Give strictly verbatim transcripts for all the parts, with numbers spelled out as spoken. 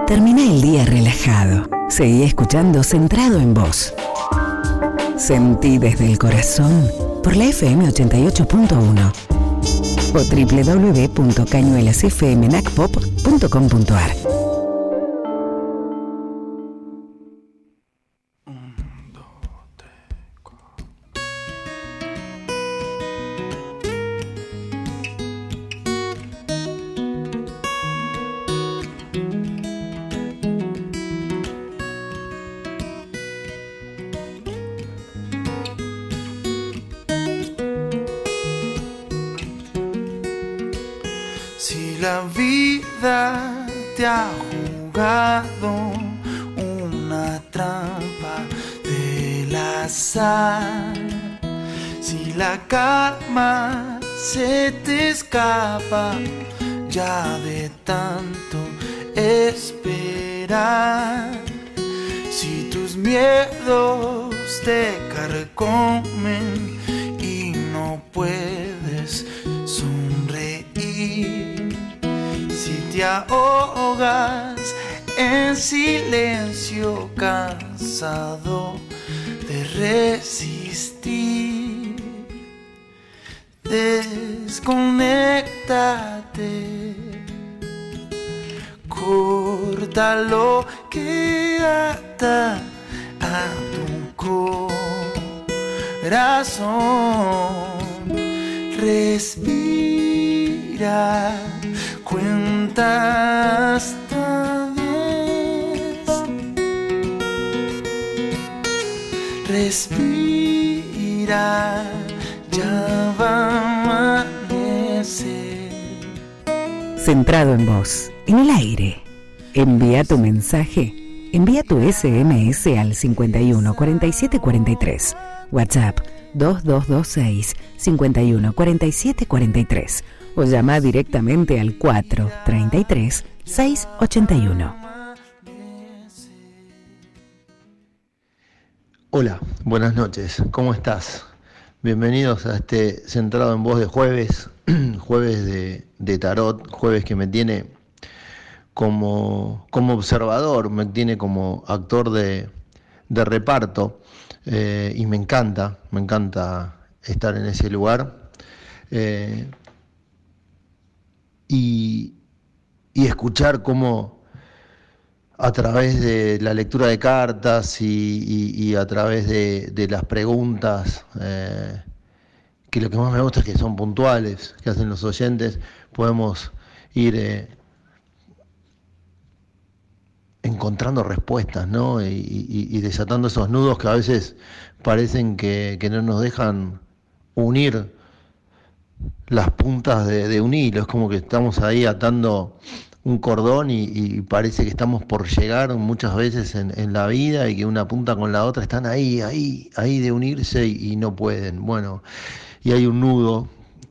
Termina el día relajado. Seguí escuchando Centrado en Vos. Sentí desde el corazón por la F M ochenta y ocho punto uno o doble u doble u doble u punto cañuelas f m nac pop punto com punto a r. La vida te ha jugado una trampa del azar. Si la calma se te escapa ya de tanto esperar. Si tus miedos te carcomen y no puedes sonreír. Si te ahogas en silencio, cansado de resistir, desconéctate, corta lo que ata a tu corazón, respira. Cuenta hasta diez. Respira, ya va a amanecer. Centrado en Vos, en el aire. Envía tu mensaje. Envía tu S M S al cincuenta y uno cuarenta y siete cuarenta y tres. WhatsApp dos dos dos seis cincuenta y uno cuarenta y siete cuarenta y tres. O llama directamente al cuatro treinta y tres seiscientos ochenta y uno. Hola, buenas noches, ¿cómo estás? Bienvenidos a este Centrado en Vos de jueves, jueves de, de tarot, jueves que me tiene como, como observador, me tiene como actor de, de reparto, eh, y me encanta, me encanta estar en ese lugar. Eh, Y, y escuchar cómo a través de la lectura de cartas y, y, y a través de, de las preguntas, eh, que lo que más me gusta es que son puntuales, que hacen los oyentes, podemos ir eh, encontrando respuestas, ¿no? Y, y, y desatando esos nudos que a veces parecen que, que no nos dejan unir las puntas de, de un hilo. Es como que estamos ahí atando un cordón y, y parece que estamos por llegar muchas veces en, en la vida y que una punta con la otra están ahí, ahí, ahí de unirse y, y no pueden. Bueno, y hay un nudo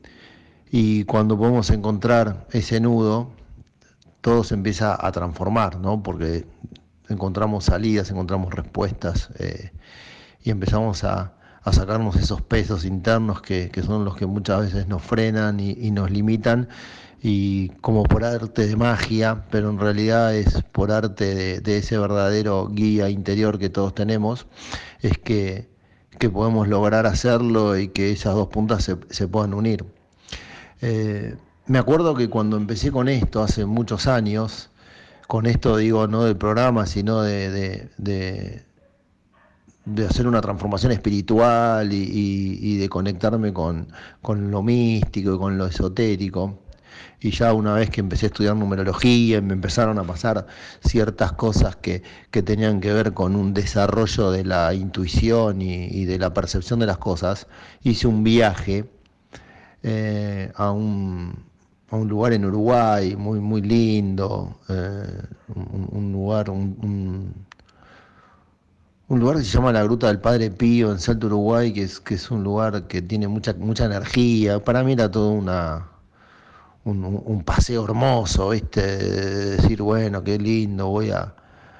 y cuando podemos encontrar ese nudo, todo se empieza a transformar, ¿no? Porque encontramos salidas, encontramos respuestas, eh, y empezamos a a sacarnos esos pesos internos que, que son los que muchas veces nos frenan y, y nos limitan, y como por arte de magia, pero en realidad es por arte de, de ese verdadero guía interior que todos tenemos, es que, que podemos lograr hacerlo y que esas dos puntas se, se puedan unir. Eh, me acuerdo que cuando empecé con esto hace muchos años, con esto digo no del programa, sino de... de, de de hacer una transformación espiritual y, y, y de conectarme con, con lo místico y con lo esotérico. Y ya una vez que empecé a estudiar numerología, me empezaron a pasar ciertas cosas que, que tenían que ver con un desarrollo de la intuición y, y de la percepción de las cosas, hice un viaje eh, a un... a un lugar en Uruguay muy muy lindo, eh, un, un lugar un, un Un lugar que se llama la Gruta del Padre Pío en Salto, Uruguay, que es, que es un lugar que tiene mucha mucha energía. Para mí era todo una un, un paseo hermoso, ¿viste? De decir, bueno, qué lindo, voy a,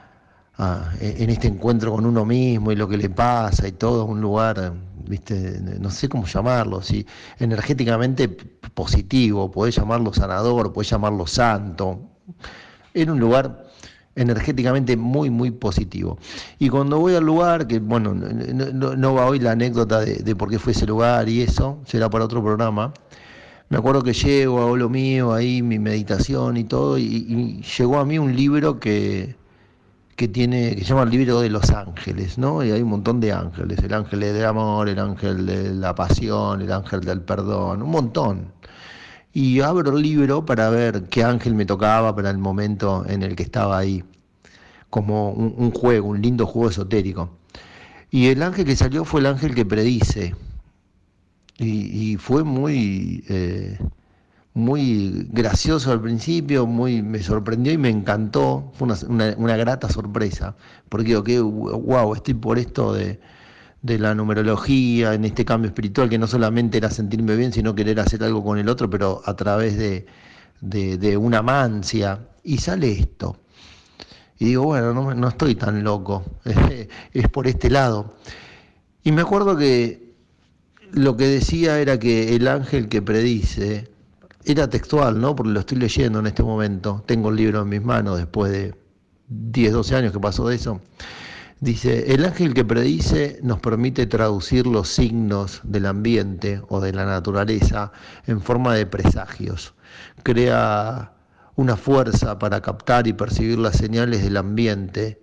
a en este encuentro con uno mismo y lo que le pasa y todo, un lugar, ¿viste? No sé cómo llamarlo, si energéticamente positivo, podés llamarlo sanador, podés llamarlo santo. Era un lugar energéticamente muy, muy positivo. Y cuando voy al lugar, que bueno, no, no, no va hoy la anécdota de, de por qué fue ese lugar y eso, será para otro programa. Me acuerdo que llego, hago lo mío, ahí mi meditación y todo, y, y llegó a mí un libro que, que tiene, que se llama el libro de los ángeles, ¿no? Y hay un montón de ángeles, el ángel del amor, el ángel de la pasión, el ángel del perdón, un montón. Y abro el libro para ver qué ángel me tocaba para el momento en el que estaba ahí, como un, un juego, un lindo juego esotérico. Y el ángel que salió fue el ángel que predice. Y, y fue muy, eh, muy gracioso al principio, muy, me sorprendió y me encantó. Fue una, una, una grata sorpresa, porque digo que, wow, estoy por esto de, de la numerología, en este cambio espiritual, que no solamente era sentirme bien, sino querer hacer algo con el otro, pero a través de, de, de una mancia. Y sale esto. Y digo, bueno, no, no estoy tan loco, es por este lado. Y me acuerdo que lo que decía era que el ángel que predice, era textual, ¿no? Porque lo estoy leyendo en este momento, tengo el libro en mis manos después de diez, doce años que pasó de eso. Dice, el ángel que predice nos permite traducir los signos del ambiente o de la naturaleza en forma de presagios. Crea una fuerza para captar y percibir las señales del ambiente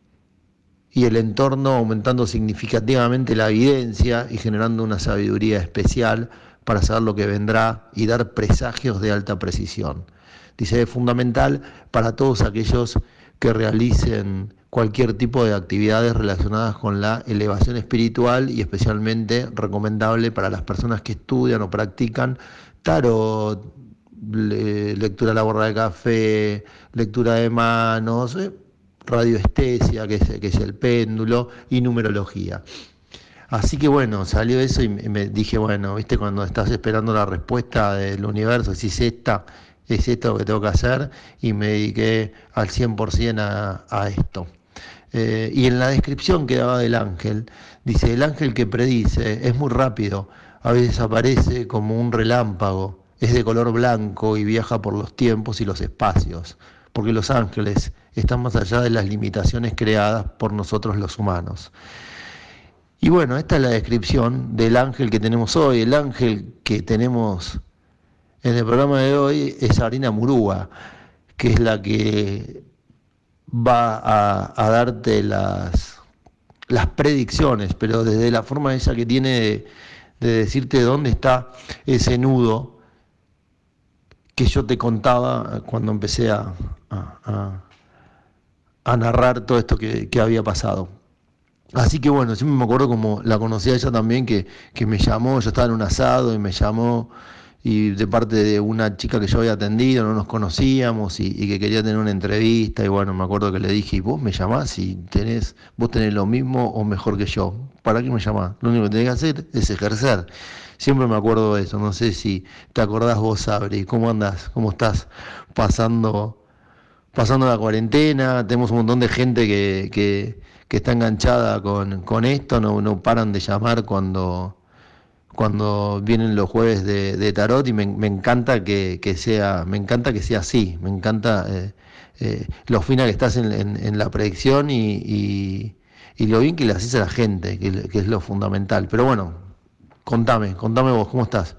y el entorno, aumentando significativamente la evidencia y generando una sabiduría especial para saber lo que vendrá y dar presagios de alta precisión. Dice, es fundamental para todos aquellos que realicen cualquier tipo de actividades relacionadas con la elevación espiritual y especialmente recomendable para las personas que estudian o practican tarot, le, lectura a la borra de café, lectura de manos, eh, radioestesia, que es, que es el péndulo, y numerología. Así que bueno, salió eso y me dije, bueno, viste, cuando estás esperando la respuesta del universo, si es esta, es esto lo que tengo que hacer, y me dediqué al cien por ciento a, a esto. Eh, y en la descripción que daba del ángel, dice, el ángel que predice es muy rápido, a veces aparece como un relámpago, es de color blanco y viaja por los tiempos y los espacios, porque los ángeles están más allá de las limitaciones creadas por nosotros los humanos. Y bueno, esta es la descripción del ángel que tenemos hoy. El ángel que tenemos en el programa de hoy es Sabrina Murúa, que es la que va a, a darte las, las predicciones, pero desde la forma esa que tiene de, de decirte dónde está ese nudo que yo te contaba cuando empecé a, a, a, a narrar todo esto que, que había pasado. Así que bueno, siempre me acuerdo como la conocía ella también, que, que me llamó, yo estaba en un asado y me llamó, y de parte de una chica que yo había atendido, no nos conocíamos, y, y que quería tener una entrevista, y bueno, me acuerdo que le dije, ¿y vos me llamás y tenés, vos tenés lo mismo o mejor que yo? ¿Para qué me llamás? Lo único que tenés que hacer es ejercer. Siempre me acuerdo de eso, no sé si te acordás vos, Sabri, ¿cómo andás? ¿Cómo estás pasando, pasando la cuarentena? Tenemos un montón de gente que, que, que está enganchada con, con esto, no, no paran de llamar cuando, cuando vienen los jueves de, de tarot, y me, me encanta que, que sea, me encanta que sea así, me encanta eh, eh, lo fina que estás en, en, en la predicción y, y, y lo bien que le haces a la gente, que, que es lo fundamental. Pero bueno, Contame, contame vos, ¿cómo estás?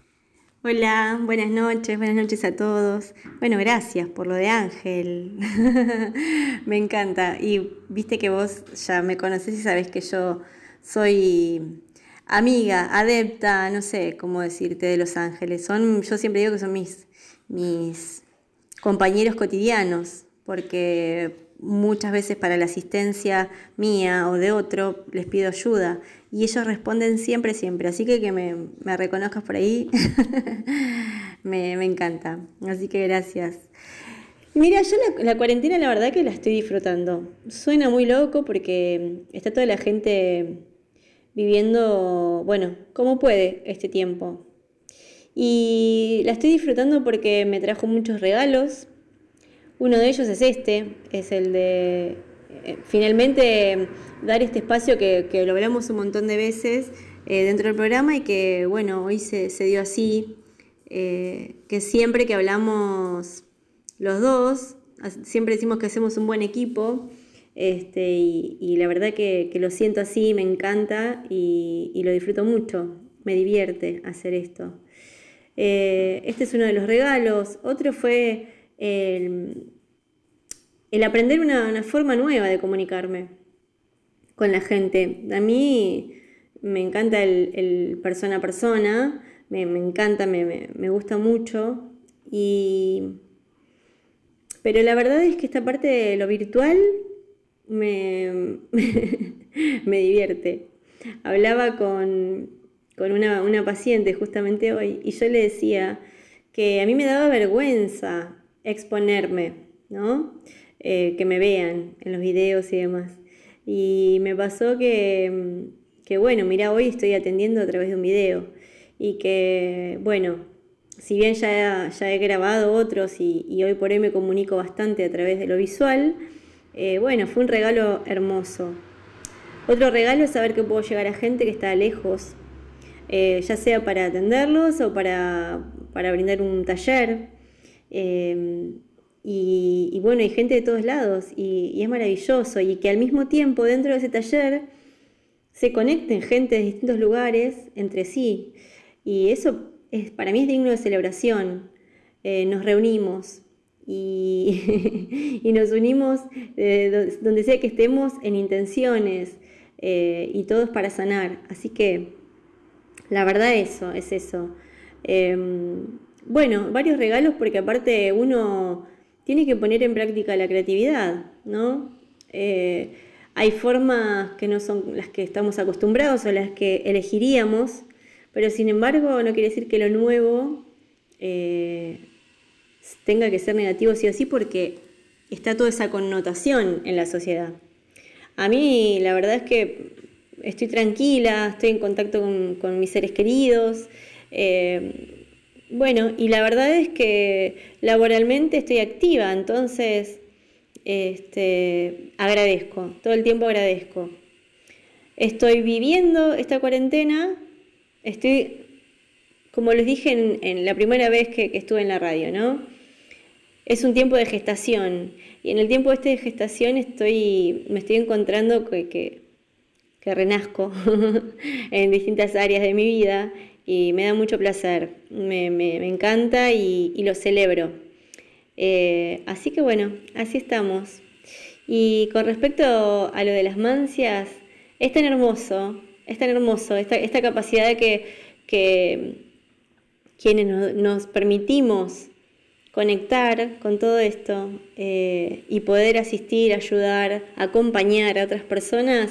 Hola, buenas noches, buenas noches a todos. Bueno, gracias por lo de Ángel. Me encanta. Y viste que vos ya me conocés y sabés que yo soy amiga, adepta, no sé cómo decirte, de los ángeles. Son, yo siempre digo que son mis, mis compañeros cotidianos, porque muchas veces para la asistencia mía o de otro les pido ayuda y ellos responden siempre, siempre. Así que que me, me reconozcas por ahí me, me encanta. Así que gracias. Mira, yo la, la cuarentena la verdad que la estoy disfrutando. Suena muy loco porque está toda la gente viviendo, bueno, como puede este tiempo. Y la estoy disfrutando porque me trajo muchos regalos. Uno de ellos es este, es el de eh, finalmente dar este espacio que, que lo hablamos un montón de veces eh, dentro del programa y que, bueno, hoy se, se dio así, eh, que siempre que hablamos los dos, siempre decimos que hacemos un buen equipo, este, y, y la verdad que, que lo siento así, me encanta y, y lo disfruto mucho, me divierte hacer esto. Eh, este es uno de los regalos. Otro fue el, el aprender una, una forma nueva de comunicarme con la gente. A mí me encanta el, el persona a persona, me, me encanta, me, me, me gusta mucho, y, pero la verdad es que esta parte de lo virtual me, me divierte. Hablaba con, con una, una paciente justamente hoy y yo le decía que a mí me daba vergüenza exponerme, ¿no? Eh, que me vean en los videos y demás. Y me pasó que, que, bueno, mira, hoy estoy atendiendo a través de un video y que, bueno, si bien ya, ya he grabado otros y, y hoy por hoy me comunico bastante a través de lo visual, eh, bueno, fue un regalo hermoso. Otro regalo es saber que puedo llegar a gente que está lejos, eh, ya sea para atenderlos o para, para brindar un taller. Eh, Y, y bueno, hay gente de todos lados y, y es maravilloso, y que al mismo tiempo dentro de ese taller se conecten gente de distintos lugares entre sí, y eso es, para mí es digno de celebración. Eh, nos reunimos y, y nos unimos eh, donde sea que estemos en intenciones, eh, y todos para sanar, así que la verdad eso, es eso. Eh, bueno, varios regalos porque aparte uno tiene que poner en práctica la creatividad, ¿no? Eh, hay formas que no son las que estamos acostumbrados o las que elegiríamos, pero sin embargo no quiere decir que lo nuevo eh, tenga que ser negativo sí o sí, porque está toda esa connotación en la sociedad. A mí la verdad es que estoy tranquila, estoy en contacto con, con mis seres queridos, eh, bueno, y la verdad es que laboralmente estoy activa, entonces este, agradezco, todo el tiempo agradezco. Estoy viviendo esta cuarentena, estoy, como les dije en, en la primera vez que, que estuve en la radio, ¿no? Es un tiempo de gestación, y en el tiempo este de gestación estoy, me estoy encontrando que, que, que renazco en distintas áreas de mi vida, y me da mucho placer, me, me, me encanta y, y lo celebro. Eh, así que bueno, así estamos. Y con respecto a lo de las mancias, es tan hermoso, es tan hermoso, esta, esta capacidad que, que quienes nos, nos permitimos conectar con todo esto eh, y poder asistir, ayudar, acompañar a otras personas,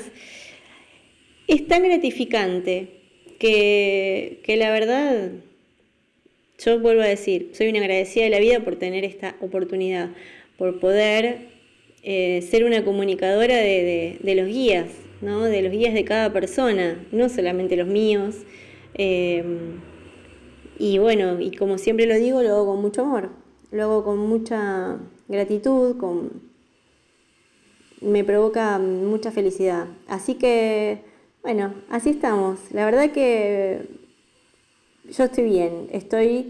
es tan gratificante. Que, que la verdad, yo vuelvo a decir, soy una agradecida de la vida por tener esta oportunidad, por poder eh, ser una comunicadora de, de, de los guías, ¿no? De los guías de cada persona, no solamente los míos. Eh, y bueno, y como siempre lo digo, lo hago con mucho amor, lo hago con mucha gratitud, con, me provoca mucha felicidad. Así que bueno, así estamos. La verdad que yo estoy bien, estoy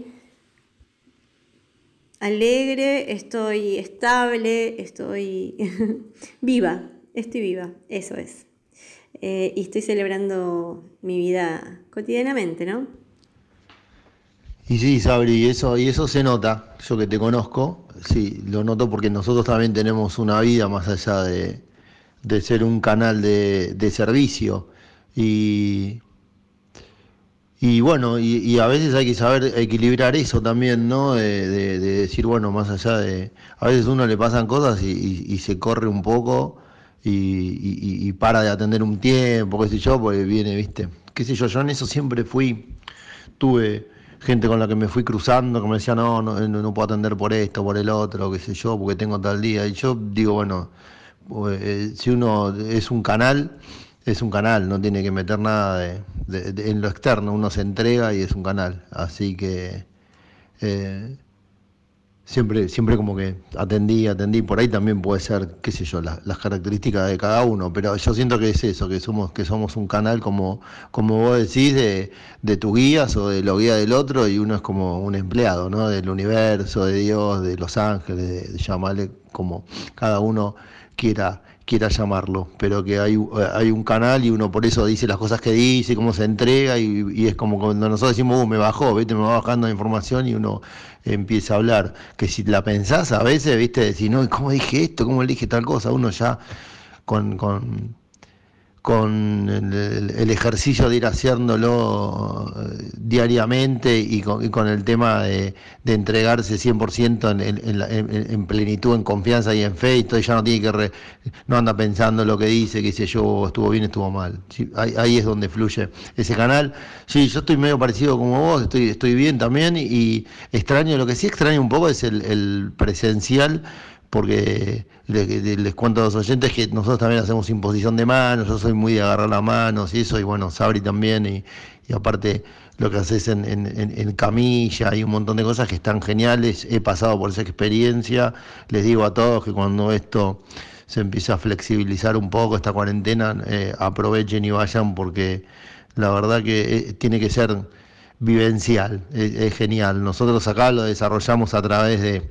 alegre, estoy estable, estoy viva, estoy viva, eso es. Eh, y estoy celebrando mi vida cotidianamente, ¿no? Y sí, Sabri, y eso, y eso se nota, yo que te conozco, sí, lo noto porque nosotros también tenemos una vida más allá de, de ser un canal de, de servicio. Y, y bueno, y, y a veces hay que saber equilibrar eso también, ¿no? De, de, de decir, bueno, más allá de... A veces a uno le pasan cosas y, y, y se corre un poco y, y, y para de atender un tiempo, qué sé yo, porque viene, viste, qué sé yo, yo en eso siempre fui, tuve gente con la que me fui cruzando, que me decía, no, no, no puedo atender por esto, por el otro, qué sé yo, porque tengo tal día. Y yo digo, bueno, eh, si uno es un canal... Es un canal, no tiene que meter nada de, de, de, en lo externo, uno se entrega y es un canal. Así que eh, siempre, siempre como que atendí, atendí. Por ahí también puede ser, qué sé yo, la, las características de cada uno. Pero yo siento que es eso, que somos, que somos un canal como, como vos decís, de, de tus guías o de los guías del otro, y uno es como un empleado, ¿no? Del universo, de Dios, de los ángeles, de, de llamarle como cada uno quiera, quiera llamarlo, pero que hay, hay un canal y uno por eso dice las cosas que dice, cómo se entrega, y, y es como cuando nosotros decimos, uh, me bajó, ¿viste? Me va bajando la información y uno empieza a hablar, que si la pensás a veces, ¿viste? Decís, no, ¿cómo dije esto? ¿Cómo le dije tal cosa? Uno ya con... con con el, el, el ejercicio de ir haciéndolo eh, diariamente y con, y con el tema de, de entregarse cien por ciento en, en, en, en, en plenitud, en confianza y en fe, y todo, ya no tiene que re, no anda pensando lo que dice, que dice yo, estuvo bien, estuvo mal. Sí, ahí, ahí es donde fluye ese canal. Sí, yo estoy medio parecido como vos, estoy, estoy bien también, y, y extraño, lo que sí extraño un poco es el, el presencial, porque les, les cuento a los oyentes que nosotros también hacemos imposición de manos, yo soy muy de agarrar las manos y eso, y bueno, Sabri también, y, y aparte lo que haces en, en, en camilla y un montón de cosas que están geniales. He pasado por esa experiencia, les digo a todos que cuando esto se empieza a flexibilizar un poco, esta cuarentena, eh, aprovechen y vayan, porque la verdad que eh, tiene que ser vivencial, es, es genial. Nosotros acá lo desarrollamos a través de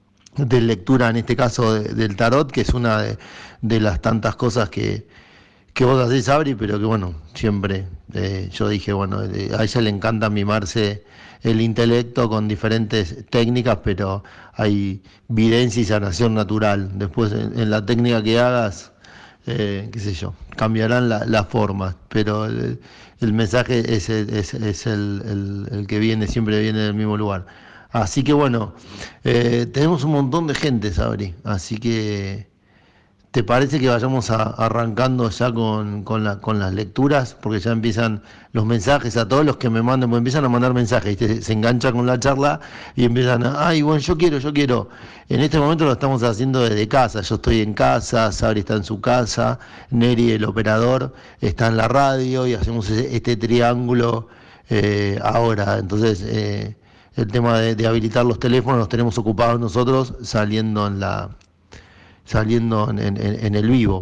de lectura, en este caso de, del tarot, que es una de, de las tantas cosas que, que vos hacés, Sabri, pero que bueno, siempre eh, yo dije, bueno, eh, a ella le encanta mimarse el intelecto con diferentes técnicas, pero hay videncia y sanación natural. Después en, en la técnica que hagas, eh, qué sé yo, cambiarán la, las formas, pero el, el mensaje es, es, es el, el, el que viene, siempre viene del mismo lugar. Así que bueno, eh, tenemos un montón de gente, Sabri, así que ¿te parece que vayamos a, arrancando ya con, con, la, con las lecturas? Porque ya empiezan los mensajes a todos los que me manden, pues empiezan a mandar mensajes, y se, se enganchan con la charla y empiezan a, ay, bueno, yo quiero, yo quiero. En este momento lo estamos haciendo desde casa, yo estoy en casa, Sabri está en su casa, Neri, el operador, está en la radio, y hacemos este triángulo eh, ahora. Entonces, eh, el tema de, de habilitar los teléfonos los tenemos ocupados nosotros saliendo en la saliendo en, en, en el vivo.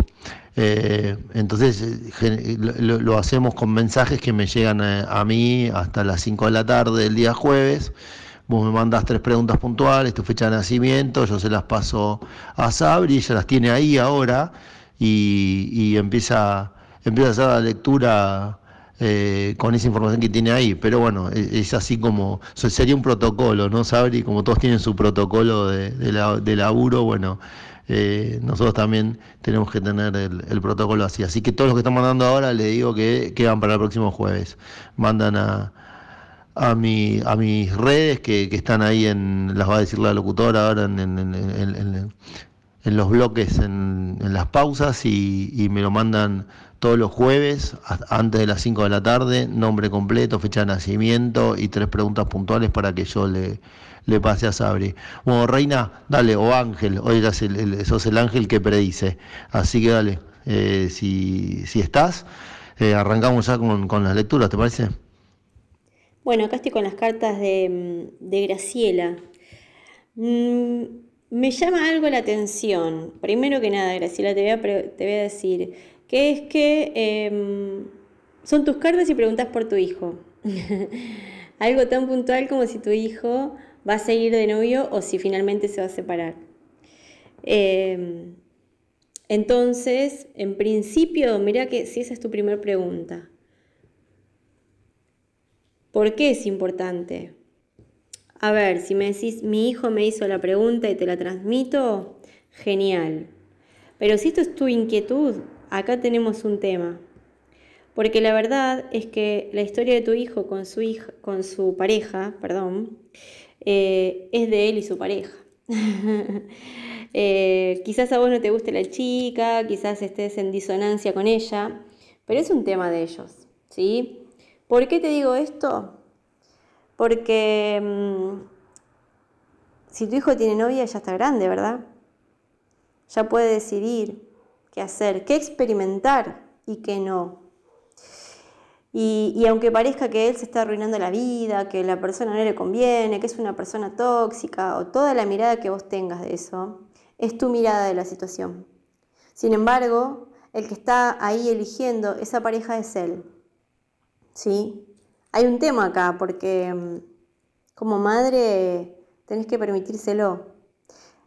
Eh, entonces eh, lo, lo hacemos con mensajes que me llegan a, a mí hasta las cinco de la tarde del día jueves. Vos me mandás tres preguntas puntuales, tu fecha de nacimiento, yo se las paso a Sabri, ella las tiene ahí ahora, y, y empieza, empieza a hacer la lectura eh, con esa información que tiene ahí. Pero bueno, es, es así como, sería un protocolo, ¿no, Sabri? Como todos tienen su protocolo de, de, la, de laburo, bueno, eh, nosotros también tenemos que tener el, el protocolo así. Así que todos los que están mandando ahora, les digo que quedan para el próximo jueves. Mandan a, a, mi, a mis redes, que, que están ahí, en las va a decir la locutora ahora, en, en, en, en, en, en los bloques, en, en las pausas, y, y me lo mandan todos los jueves antes de las cinco de la tarde, nombre completo, fecha de nacimiento y tres preguntas puntuales para que yo le, le pase a Sabri. Bueno, Reina, dale, o Ángel, hoy eras el, el, sos el ángel que predice, así que dale, eh, si, si estás, eh, arrancamos ya con, con las lecturas, ¿te parece? Bueno, acá estoy con las cartas de, de Graciela. Mm, me llama algo la atención. Primero que nada, Graciela, te voy a, pre- te voy a decir que es que eh, son tus cartas y preguntas por tu hijo. Algo tan puntual como si tu hijo va a seguir de novio o si finalmente se va a separar. Eh, entonces, en principio, mira que si esa es tu primera pregunta, ¿por qué es importante? A ver, si me decís, mi hijo me hizo la pregunta y te la transmito, genial. Pero si esto es tu inquietud, acá tenemos un tema. Porque la verdad es que la historia de tu hijo con su, hija, con su pareja, perdón, eh, es de él y su pareja. eh, quizás a vos no te guste la chica, quizás estés en disonancia con ella, pero es un tema de ellos, ¿sí? ¿Por qué te digo esto? Porque mmm, si tu hijo tiene novia ya está grande, ¿verdad? Ya puede decidir qué hacer, qué experimentar y qué no. Y, y aunque parezca que él se está arruinando la vida, que la persona no le conviene, que es una persona tóxica, o toda la mirada que vos tengas de eso, es tu mirada de la situación. Sin embargo, el que está ahí eligiendo esa pareja es él. ¿Sí? Hay un tema acá, porque como madre tenés que permitírselo.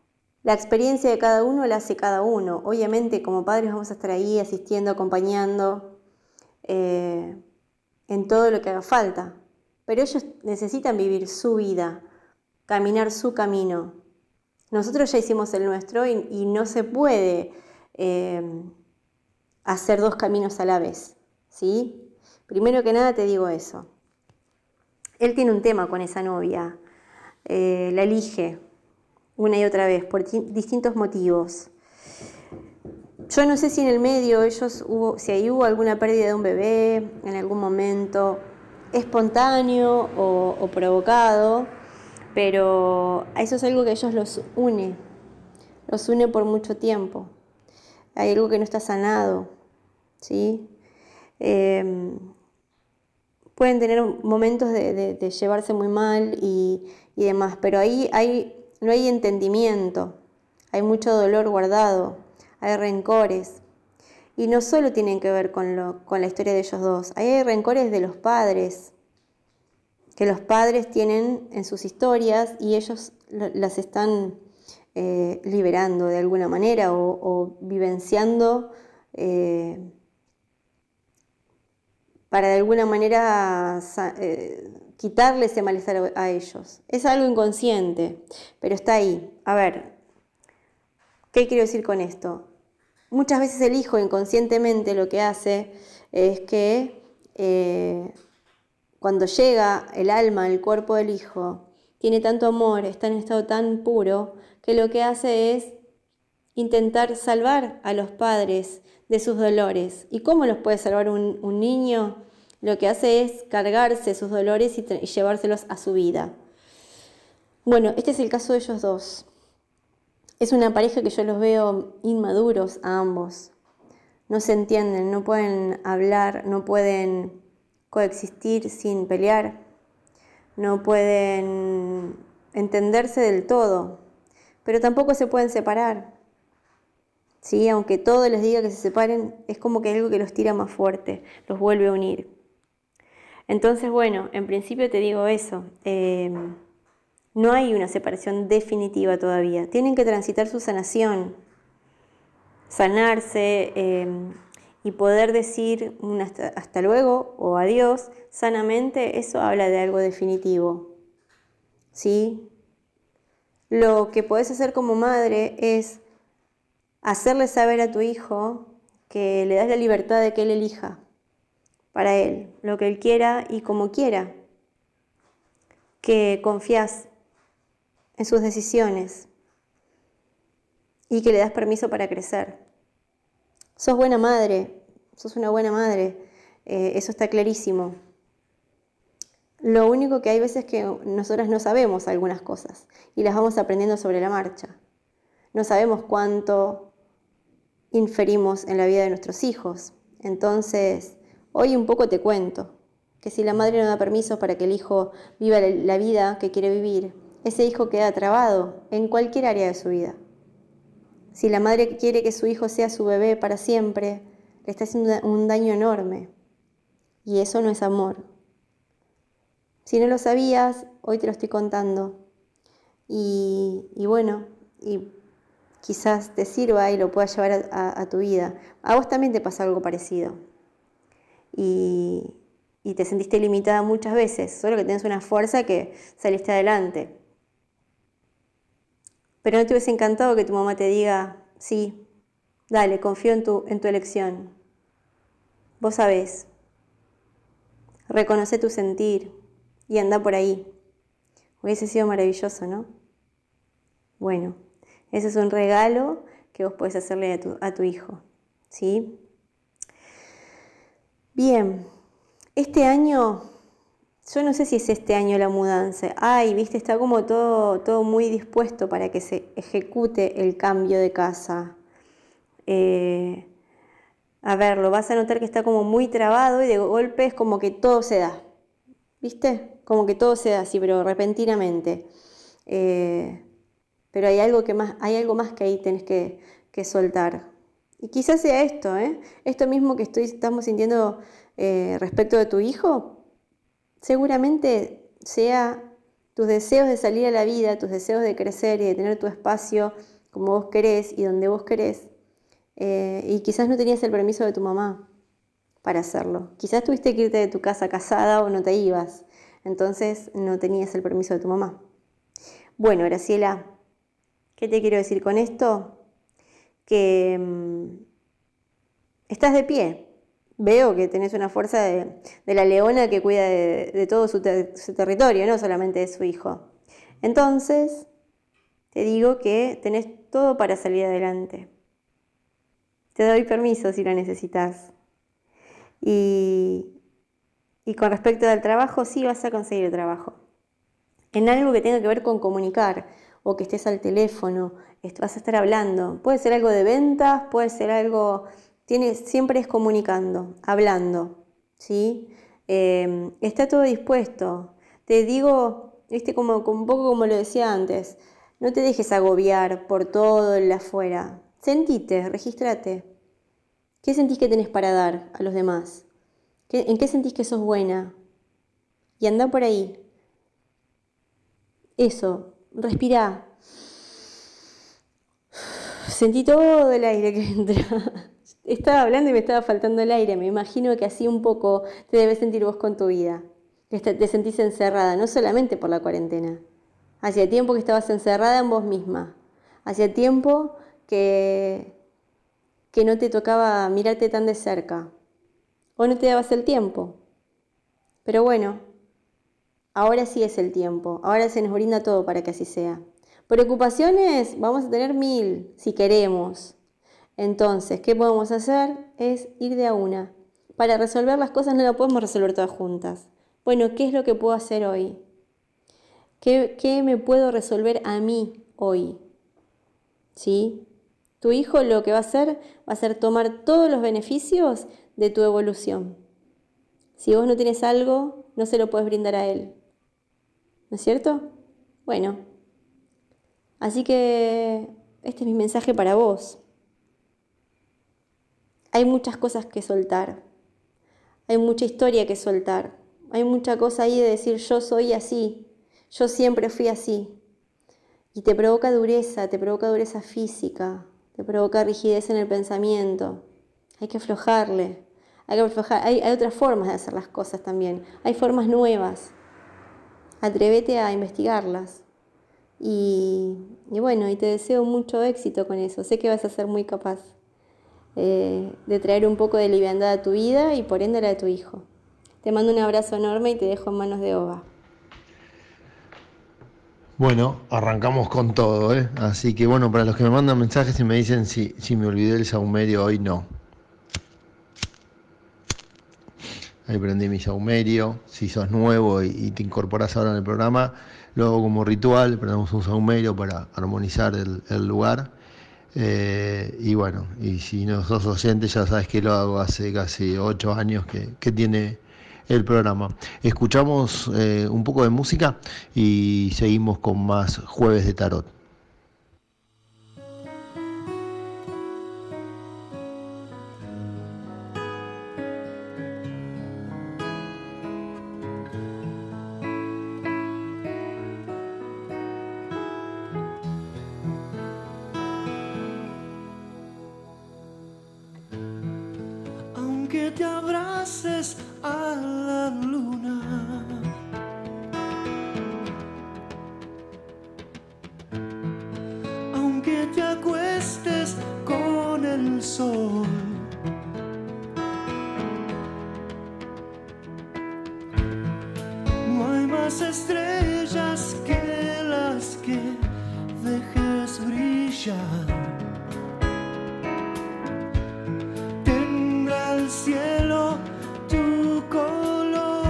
La experiencia de cada uno la hace cada uno. Obviamente como padres vamos a estar ahí asistiendo, acompañando eh, en todo lo que haga falta. Pero ellos necesitan vivir su vida, caminar su camino. Nosotros ya hicimos el nuestro y, y no se puede eh, hacer dos caminos a la vez, ¿sí? Primero que nada te digo eso. Él tiene un tema con esa novia, eh, la elige una y otra vez por distintos motivos. Yo no sé si en el medio ellos hubo, si ahí hubo alguna pérdida de un bebé en algún momento, espontáneo o, o provocado, pero eso es algo que a ellos los une, los une por mucho tiempo. Hay algo que no está sanado, ¿sí? Eh, pueden tener momentos de, de, de llevarse muy mal y, y demás, pero ahí hay, no hay entendimiento, hay mucho dolor guardado, hay rencores. Y no solo tienen que ver con, lo, con la historia de ellos dos, hay rencores de los padres, que los padres tienen en sus historias y ellos las están eh, liberando de alguna manera o, o vivenciando eh, para de alguna manera eh, quitarle ese malestar a ellos. Es algo inconsciente, pero está ahí. A ver, ¿qué quiero decir con esto? Muchas veces el hijo inconscientemente lo que hace es que eh, cuando llega el alma al cuerpo del hijo, tiene tanto amor, está en estado tan puro, que lo que hace es intentar salvar a los padres de sus dolores. ¿Y cómo los puede salvar un, un niño? Lo que hace es cargarse sus dolores y, y llevárselos a su vida. Bueno, este es el caso de ellos dos. Es una pareja que yo los veo inmaduros a ambos. No se entienden, no pueden hablar, no pueden coexistir sin pelear, no pueden entenderse del todo, pero tampoco se pueden separar. ¿Sí? Aunque todo les diga que se separen, es como que algo que los tira más fuerte, los vuelve a unir. Entonces, bueno, en principio te digo eso. Eh, no hay una separación definitiva todavía. Tienen que transitar su sanación, sanarse eh, y poder decir un hasta, hasta luego o adiós sanamente. Eso habla de algo definitivo. ¿Sí? Lo que podés hacer como madre es hacerle saber a tu hijo que le das la libertad de que él elija para él, lo que él quiera y como quiera, que confías en sus decisiones y que le das permiso para crecer. Sos buena madre, sos una buena madre, eh, eso está clarísimo. Lo único que hay veces que nosotras no sabemos algunas cosas y las vamos aprendiendo sobre la marcha. No sabemos cuánto inferimos en la vida de nuestros hijos. Entonces, hoy un poco te cuento que si la madre no da permiso para que el hijo viva la vida que quiere vivir, ese hijo queda trabado en cualquier área de su vida. Si la madre quiere que su hijo sea su bebé para siempre, le está haciendo un daño enorme. Y eso no es amor. Si no lo sabías, hoy te lo estoy contando. Y, y bueno, y quizás te sirva y lo puedas llevar a, a, a tu vida. A vos también te pasó algo parecido. Y, y te sentiste limitada muchas veces, solo que tenés una fuerza que saliste adelante. Pero no te hubiese encantado que tu mamá te diga, sí, dale, confío en tu, en tu elección. Vos sabés. Reconoce tu sentir y anda por ahí. Hubiese sido maravilloso, ¿no? Bueno, ese es un regalo que vos podés hacerle a tu, a tu hijo, ¿sí? Bien, este año, yo no sé si es este año la mudanza. Ay, viste, está como todo, todo muy dispuesto para que se ejecute el cambio de casa. Eh, a ver, lo vas a notar que está como muy trabado y de golpe es como que todo se da. ¿Viste? Como que todo se da así, pero repentinamente. Eh, pero hay algo, que más, hay algo más que ahí tenés que, que soltar. Y quizás sea esto, ¿eh? Esto mismo que estoy, estamos sintiendo eh, respecto de tu hijo, seguramente sea tus deseos de salir a la vida, tus deseos de crecer y de tener tu espacio como vos querés y donde vos querés, eh, y quizás no tenías el permiso de tu mamá para hacerlo. Quizás tuviste que irte de tu casa casada o no te ibas, entonces no tenías el permiso de tu mamá. Bueno, Graciela, ¿qué te quiero decir con esto? Que mmm, estás de pie. Veo que tenés una fuerza de, de la leona que cuida de, de todo su, ter- su territorio, no solamente de su hijo. Entonces, te digo que tenés todo para salir adelante. Te doy permiso si lo necesitas. Y, y con respecto al trabajo, sí vas a conseguir trabajo. En algo que tenga que ver con comunicar, o que estés al teléfono, vas a estar hablando. Puede ser algo de ventas, puede ser algo... Tiene, siempre es comunicando, hablando, ¿sí? Eh, está todo dispuesto. Te digo, ¿viste? Como, como un poco como lo decía antes, no te dejes agobiar por todo el afuera. Sentite, regístrate. ¿Qué sentís que tenés para dar a los demás? ¿Qué, ¿En qué sentís que sos buena? Y andá por ahí. Eso, respirá. Sentí todo el aire que entra. Estaba hablando y me estaba faltando el aire. Me imagino que así un poco te debes sentir vos con tu vida. Que te sentís encerrada, no solamente por la cuarentena. Hacía tiempo que estabas encerrada en vos misma. Hacía tiempo que, que no te tocaba mirarte tan de cerca. O no te dabas el tiempo. Pero bueno, ahora sí es el tiempo. Ahora se nos brinda todo para que así sea. Preocupaciones vamos a tener mil si queremos. Entonces, ¿qué podemos hacer? Es ir de a una. Para resolver las cosas no las podemos resolver todas juntas. Bueno, ¿qué es lo que puedo hacer hoy? ¿Qué, qué me puedo resolver a mí hoy? ¿Sí? Tu hijo lo que va a hacer va a ser tomar todos los beneficios de tu evolución. Si vos no tienes algo, no se lo puedes brindar a él. ¿No es cierto? Bueno, así que este es mi mensaje para vos. Hay muchas cosas que soltar, hay mucha historia que soltar, hay mucha cosa ahí de decir yo soy así, yo siempre fui así. Y te provoca dureza, te provoca dureza física, te provoca rigidez en el pensamiento. Hay que aflojarle, hay que aflojar. Hay, hay otras formas de hacer las cosas también, hay formas nuevas. Atrévete a investigarlas. Y, y bueno, y te deseo mucho éxito con eso, sé que vas a ser muy capaz. Eh, de traer un poco de liviandad a tu vida y por ende a la de tu hijo. Te mando un abrazo enorme y te dejo en manos de Ova. Bueno, arrancamos con todo, ¿eh? Así que bueno, para los que me mandan mensajes y me dicen si, si me olvidé el saumerio hoy, no. Ahí prendí mi saumerio. Si sos nuevo y, y te incorporás ahora en el programa, lo hago como ritual, prendemos un saumerio para armonizar el, el lugar. Eh, y bueno, y si no sos oyente ya sabes que lo hago hace casi ocho años que, que tiene el programa. Escuchamos eh, un poco de música y seguimos con más Jueves de Tarot. Que te abraces a la luna, aunque te acuestes con el sol, no hay más estrellas que las que dejes brillar. Cielo, tu color.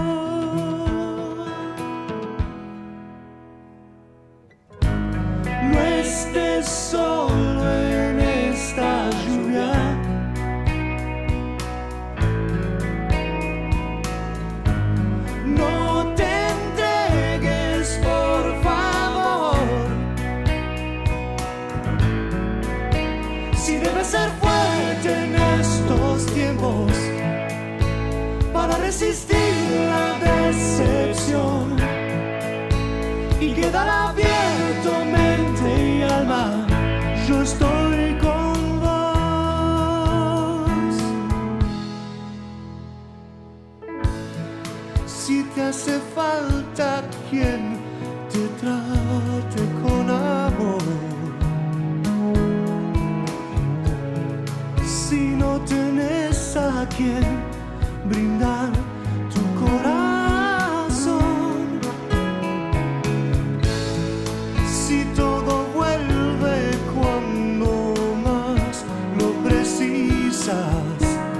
No estés solo en esta lluvia. No te entregues, por favor. Si debes ser fuerte en estos tiempos para resistir la decepción y quedar abierto mente y alma, yo quien brindar tu corazón. Si todo vuelve cuando más lo precisas,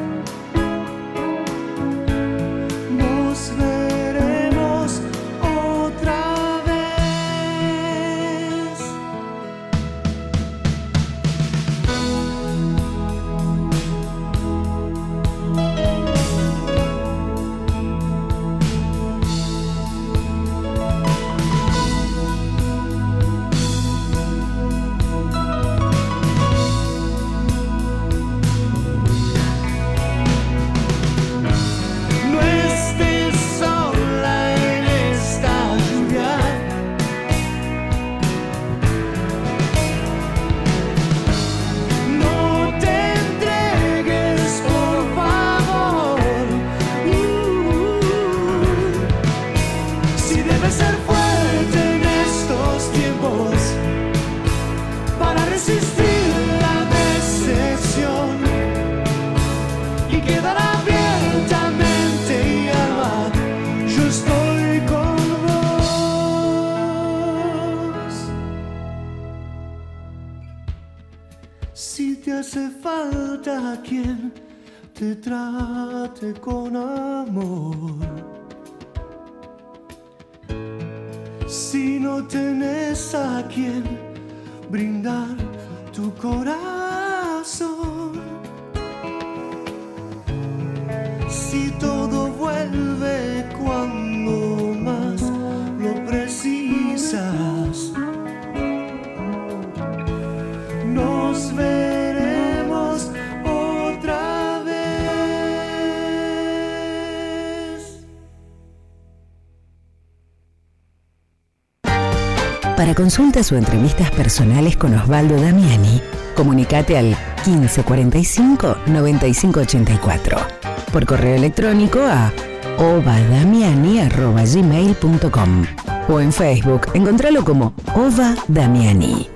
nos veremos otra vez. No estés sola en esta lluvia. No te entregues, por favor. Uh, si debes ser fuerte en estos tiempos para resistir la decepción y quedar abierta mente y alma, yo estoy con vos. Si te hace falta quien te trate con amor, si no tenés a quien brindar tu corazón, si todo vuelve cuando más lo precisas, nos veremos otra vez. Para consultas o entrevistas personales con Osvaldo Damiani, comunicate al quince cuarenta y cinco noventa y cinco ochenta y cuatro. Por correo electrónico a ovadamiani arroba gmail punto com o en Facebook, encontralo como Ova Damiani.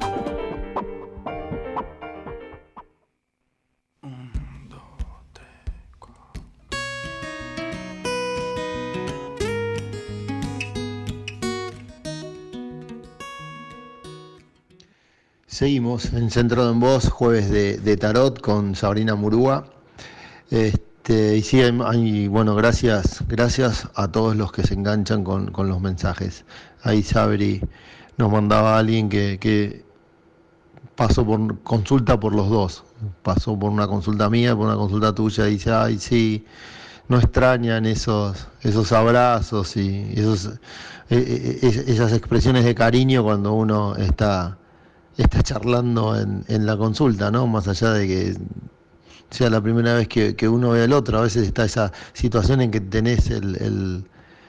Seguimos en Centrado en Voz, jueves de, de Tarot con Sabrina Murúa. Este, y sí, hay, bueno, gracias, gracias a todos los que se enganchan con, con los mensajes. Ahí Sabri nos mandaba a alguien que, que pasó por consulta por los dos. Pasó por una consulta mía, por una consulta tuya, y dice, ay, sí, no extrañan esos, esos abrazos y esos, eh, eh, esas expresiones de cariño cuando uno está... está charlando en, en la consulta, ¿no? Más allá de que sea la primera vez que, que uno ve al otro, a veces está esa situación en que tenés el... el,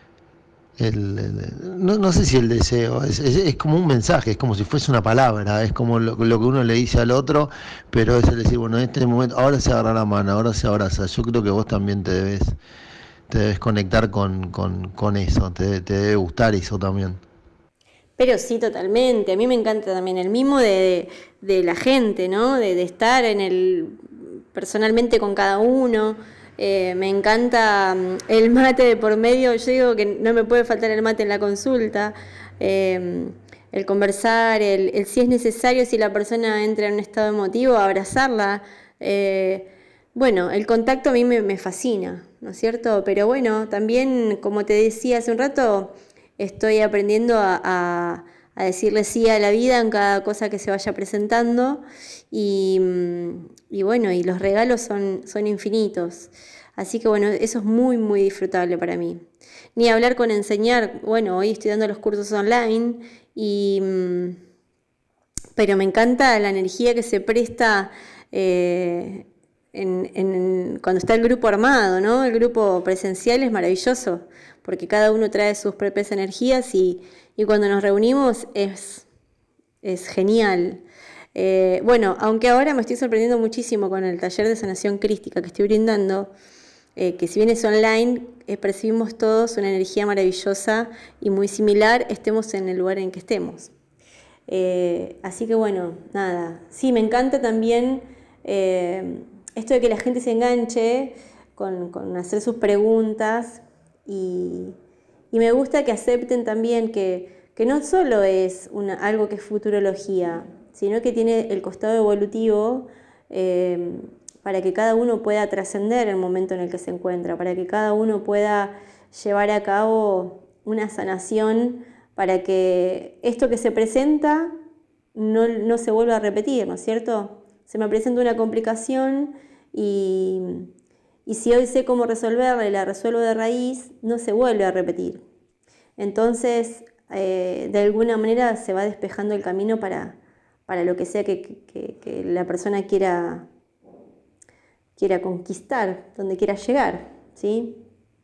el, el no, no sé si el deseo, es, es, es como un mensaje, es como si fuese una palabra, es como lo, lo que uno le dice al otro, pero es el decir, bueno, en este momento, ahora se agarra la mano, ahora se abraza. Yo creo que vos también te debes, te debes conectar con, con, con eso, te, te debe gustar eso también. Pero sí, totalmente. A mí me encanta también el mimo de, de, de la gente, ¿no? De, de estar en el personalmente con cada uno. Eh, me encanta el mate de por medio. Yo digo que no me puede faltar el mate en la consulta. Eh, el conversar, el, el si es necesario, si la persona entra en un estado emotivo, abrazarla. Eh, bueno, el contacto a mí me, me fascina, ¿no es cierto? Pero bueno, también, como te decía hace un rato, estoy aprendiendo a, a, a decirle sí a la vida en cada cosa que se vaya presentando y, y bueno, y los regalos son, son infinitos. Así que bueno, eso es muy, muy disfrutable para mí. Ni hablar con enseñar, bueno, hoy estoy dando los cursos online, y, pero me encanta la energía que se presta eh, en, en, cuando está el grupo armado, ¿no? El grupo presencial es maravilloso, porque cada uno trae sus propias energías y, y cuando nos reunimos es, es genial. Eh, bueno, aunque ahora me estoy sorprendiendo muchísimo con el taller de sanación crística que estoy brindando, eh, que si bien es online, eh, percibimos todos una energía maravillosa y muy similar, estemos en el lugar en que estemos. Eh, así que bueno, nada, sí, me encanta también eh, esto de que la gente se enganche con, con hacer sus preguntas y, y me gusta que acepten también que, que no solo es una, algo que es futurología, sino que tiene el costado evolutivo eh, para que cada uno pueda trascender el momento en el que se encuentra, para que cada uno pueda llevar a cabo una sanación para que esto que se presenta no, no se vuelva a repetir, ¿no es cierto? Se me presenta una complicación y, y si hoy sé cómo resolverla y la resuelvo de raíz, no se vuelve a repetir. Entonces, eh, de alguna manera se va despejando el camino para, para lo que sea que, que, que la persona quiera, quiera conquistar, donde quiera llegar, ¿sí?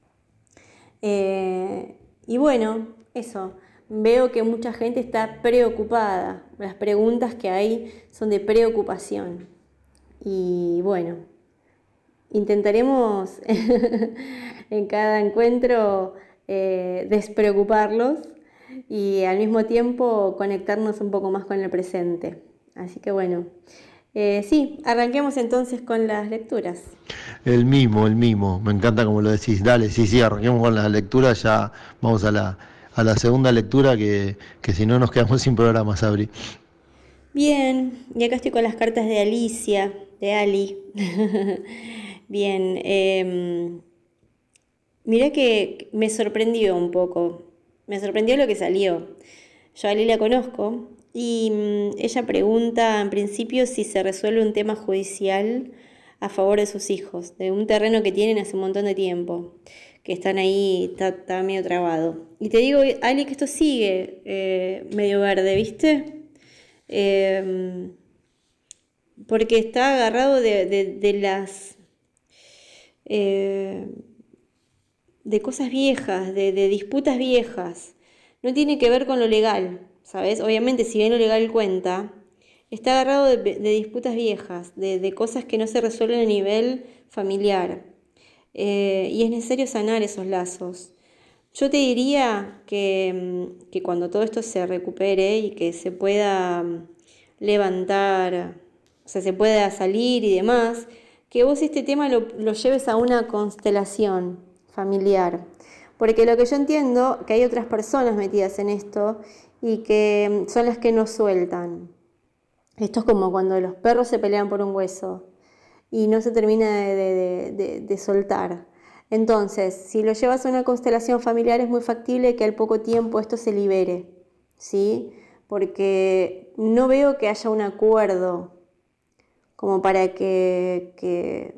Eh, y bueno, eso, veo que mucha gente está preocupada, las preguntas que hay son de preocupación. Y bueno, intentaremos en cada encuentro eh, despreocuparlos y al mismo tiempo conectarnos un poco más con el presente. Así que bueno, eh, sí, arranquemos entonces con las lecturas. El mismo, el mismo, me encanta como lo decís. Dale, sí, sí, arranquemos con las lecturas, ya vamos a la, a la segunda lectura que, que si no nos quedamos sin programa, Sabri. Bien, y acá estoy con las cartas de Alicia, de Ali. Bien, eh, mirá que me sorprendió un poco, me sorprendió lo que salió. Yo a Ali la conozco y mm, ella pregunta en principio si se resuelve un tema judicial a favor de sus hijos, de un terreno que tienen hace un montón de tiempo, que están ahí, está, está medio trabado. Y te digo, Ali, que esto sigue eh, medio verde, ¿viste? Eh, porque está agarrado de, de, de las eh, de cosas viejas, de, de disputas viejas. No tiene que ver con lo legal, ¿sabes? Obviamente, si bien lo legal cuenta, está agarrado de, de disputas viejas, de, de cosas que no se resuelven a nivel familiar. Eh, y es necesario sanar esos lazos. Yo te diría que, que cuando todo esto se recupere y que se pueda levantar, o sea, se pueda salir y demás, que vos este tema lo, lo lleves a una constelación familiar. Porque lo que yo entiendo, que hay otras personas metidas en esto y que son las que no sueltan. Esto es como cuando los perros se pelean por un hueso y no se termina de, de, de, de soltar. Entonces, si lo llevas a una constelación familiar, es muy factible que al poco tiempo esto se libere, ¿sí? Porque no veo que haya un acuerdo como para que, que,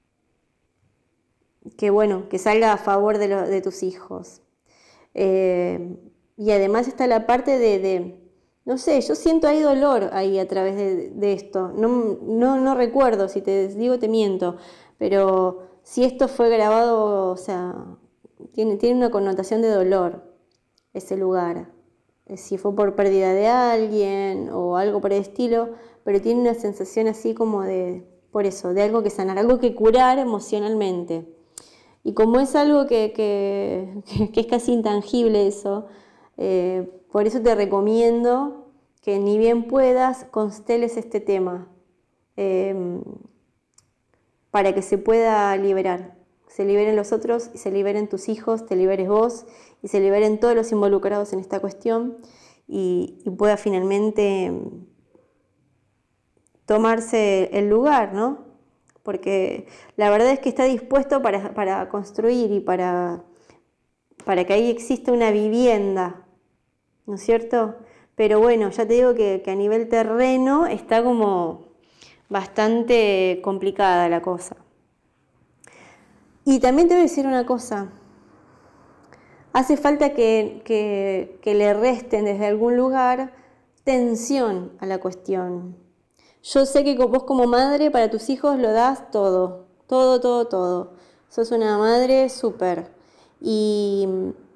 que bueno, que salga a favor de, lo, de tus hijos. Eh, y además está la parte de, de, no sé, yo siento ahí dolor ahí a través de, de esto. No, no, no recuerdo, si te digo te miento, pero si esto fue grabado, o sea, tiene, tiene una connotación de dolor ese lugar. Si fue por pérdida de alguien o algo por el estilo, pero tiene una sensación así como de, por eso, de algo que sanar, algo que curar emocionalmente. Y como es algo que, que, que es casi intangible eso, eh, por eso te recomiendo que ni bien puedas, consteles este tema eh, para que se pueda liberar. Se liberen los otros y se liberen tus hijos, te liberes vos y se liberen todos los involucrados en esta cuestión y, y pueda finalmente tomarse el lugar, ¿no? Porque la verdad es que está dispuesto para, para construir y para, para que ahí exista una vivienda, ¿no es cierto? Pero bueno, ya te digo que, que a nivel terreno está como bastante complicada la cosa. Y también te voy a decir una cosa, hace falta que, que, que le resten desde algún lugar tensión a la cuestión. Yo sé que vos como madre para tus hijos lo das todo, todo, todo, todo. Sos una madre súper. Y,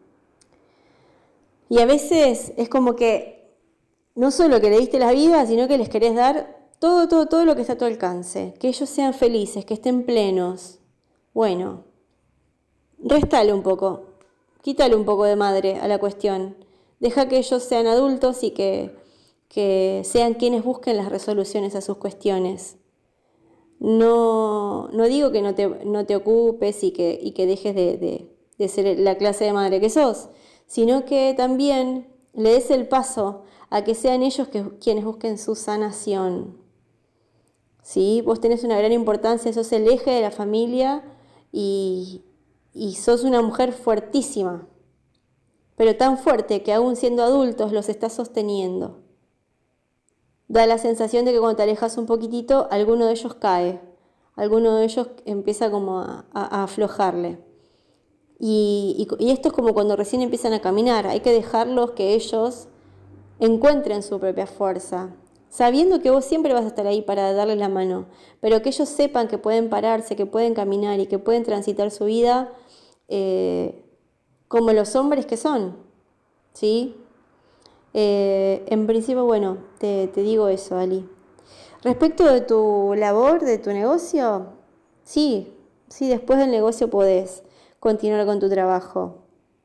y a veces es como que no solo que le diste la vida, sino que les querés dar todo, todo, todo lo que está a tu alcance. Que ellos sean felices, que estén plenos. Bueno, réstale un poco, quítale un poco de madre a la cuestión. Deja que ellos sean adultos y que... que sean quienes busquen las resoluciones a sus cuestiones. No, no digo que no te, no te ocupes y que, y que dejes de, de, de ser la clase de madre que sos, sino que también le des el paso a que sean ellos que, quienes busquen su sanación. ¿Sí? Vos tenés una gran importancia, sos el eje de la familia y, y sos una mujer fuertísima, pero tan fuerte que aún siendo adultos los estás sosteniendo. Da la sensación de que cuando te alejas un poquitito, alguno de ellos cae, alguno de ellos empieza como a, a, a aflojarle. Y, y, y esto es como cuando recién empiezan a caminar, hay que dejarlos que ellos encuentren su propia fuerza, sabiendo que vos siempre vas a estar ahí para darles la mano, pero que ellos sepan que pueden pararse, que pueden caminar y que pueden transitar su vida eh, como los hombres que son, ¿sí? Eh, en principio, bueno, te, te digo eso, Ali. Respecto de tu labor, de tu negocio, sí, sí, después del negocio podés continuar con tu trabajo.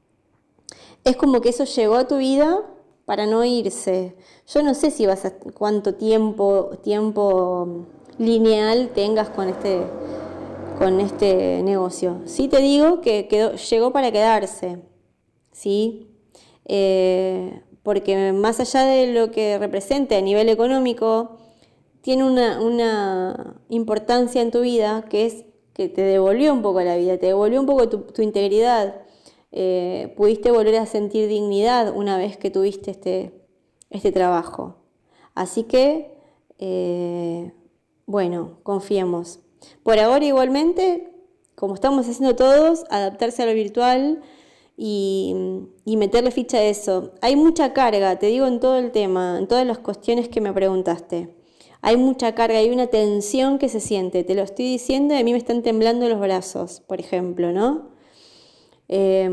Es como que eso llegó a tu vida para no irse. Yo no sé si vas a cuánto tiempo, tiempo lineal tengas con este, con este negocio. Sí te digo que quedó, llegó para quedarse, ¿sí? Eh, porque más allá de lo que represente a nivel económico, tiene una, una importancia en tu vida que es que te devolvió un poco la vida, te devolvió un poco tu, tu integridad. Eh, pudiste volver a sentir dignidad una vez que tuviste este, este trabajo. Así que, eh, bueno, confiemos. Por ahora igualmente, como estamos haciendo todos, adaptarse a lo virtual y, y meterle ficha a eso. Hay mucha carga, te digo en todo el tema, en todas las cuestiones que me preguntaste. Hay mucha carga, hay una tensión que se siente, te lo estoy diciendo y a mí me están temblando los brazos, por ejemplo, ¿no? Eh,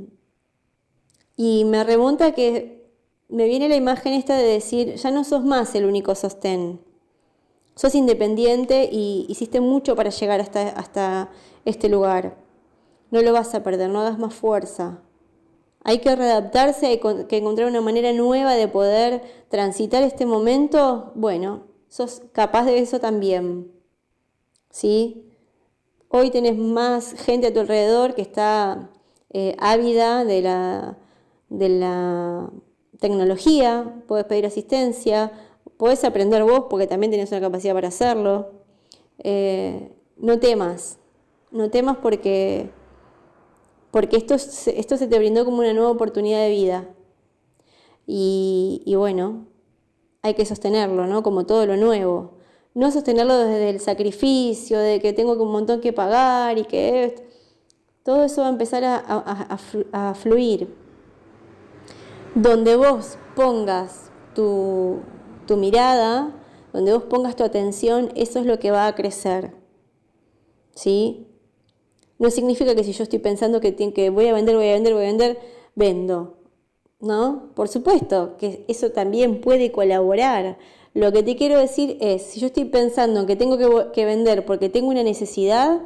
y me remonta que me viene la imagen esta de decir, ya no sos más el único sostén. Sos independiente y hiciste mucho para llegar hasta, hasta este lugar. No lo vas a perder, no hagas más fuerza. Hay que readaptarse, hay que encontrar una manera nueva de poder transitar este momento. Bueno, sos capaz de eso también, ¿sí? Hoy tenés más gente a tu alrededor que está eh, ávida de la, de la tecnología, podés pedir asistencia, podés aprender vos porque también tenés una capacidad para hacerlo. Eh, no temas, no temas porque, porque esto, esto se te brindó como una nueva oportunidad de vida. Y, y bueno, hay que sostenerlo, ¿no? Como todo lo nuevo. No sostenerlo desde el sacrificio, de que tengo un montón que pagar y que esto. Todo eso va a empezar a, a, a fluir. Donde vos pongas tu, tu mirada, donde vos pongas tu atención, eso es lo que va a crecer. ¿Sí? No significa que si yo estoy pensando que, que voy a vender, voy a vender, voy a vender, vendo. ¿No? Por supuesto que eso también puede colaborar. Lo que te quiero decir es, si yo estoy pensando que tengo que, que vender porque tengo una necesidad,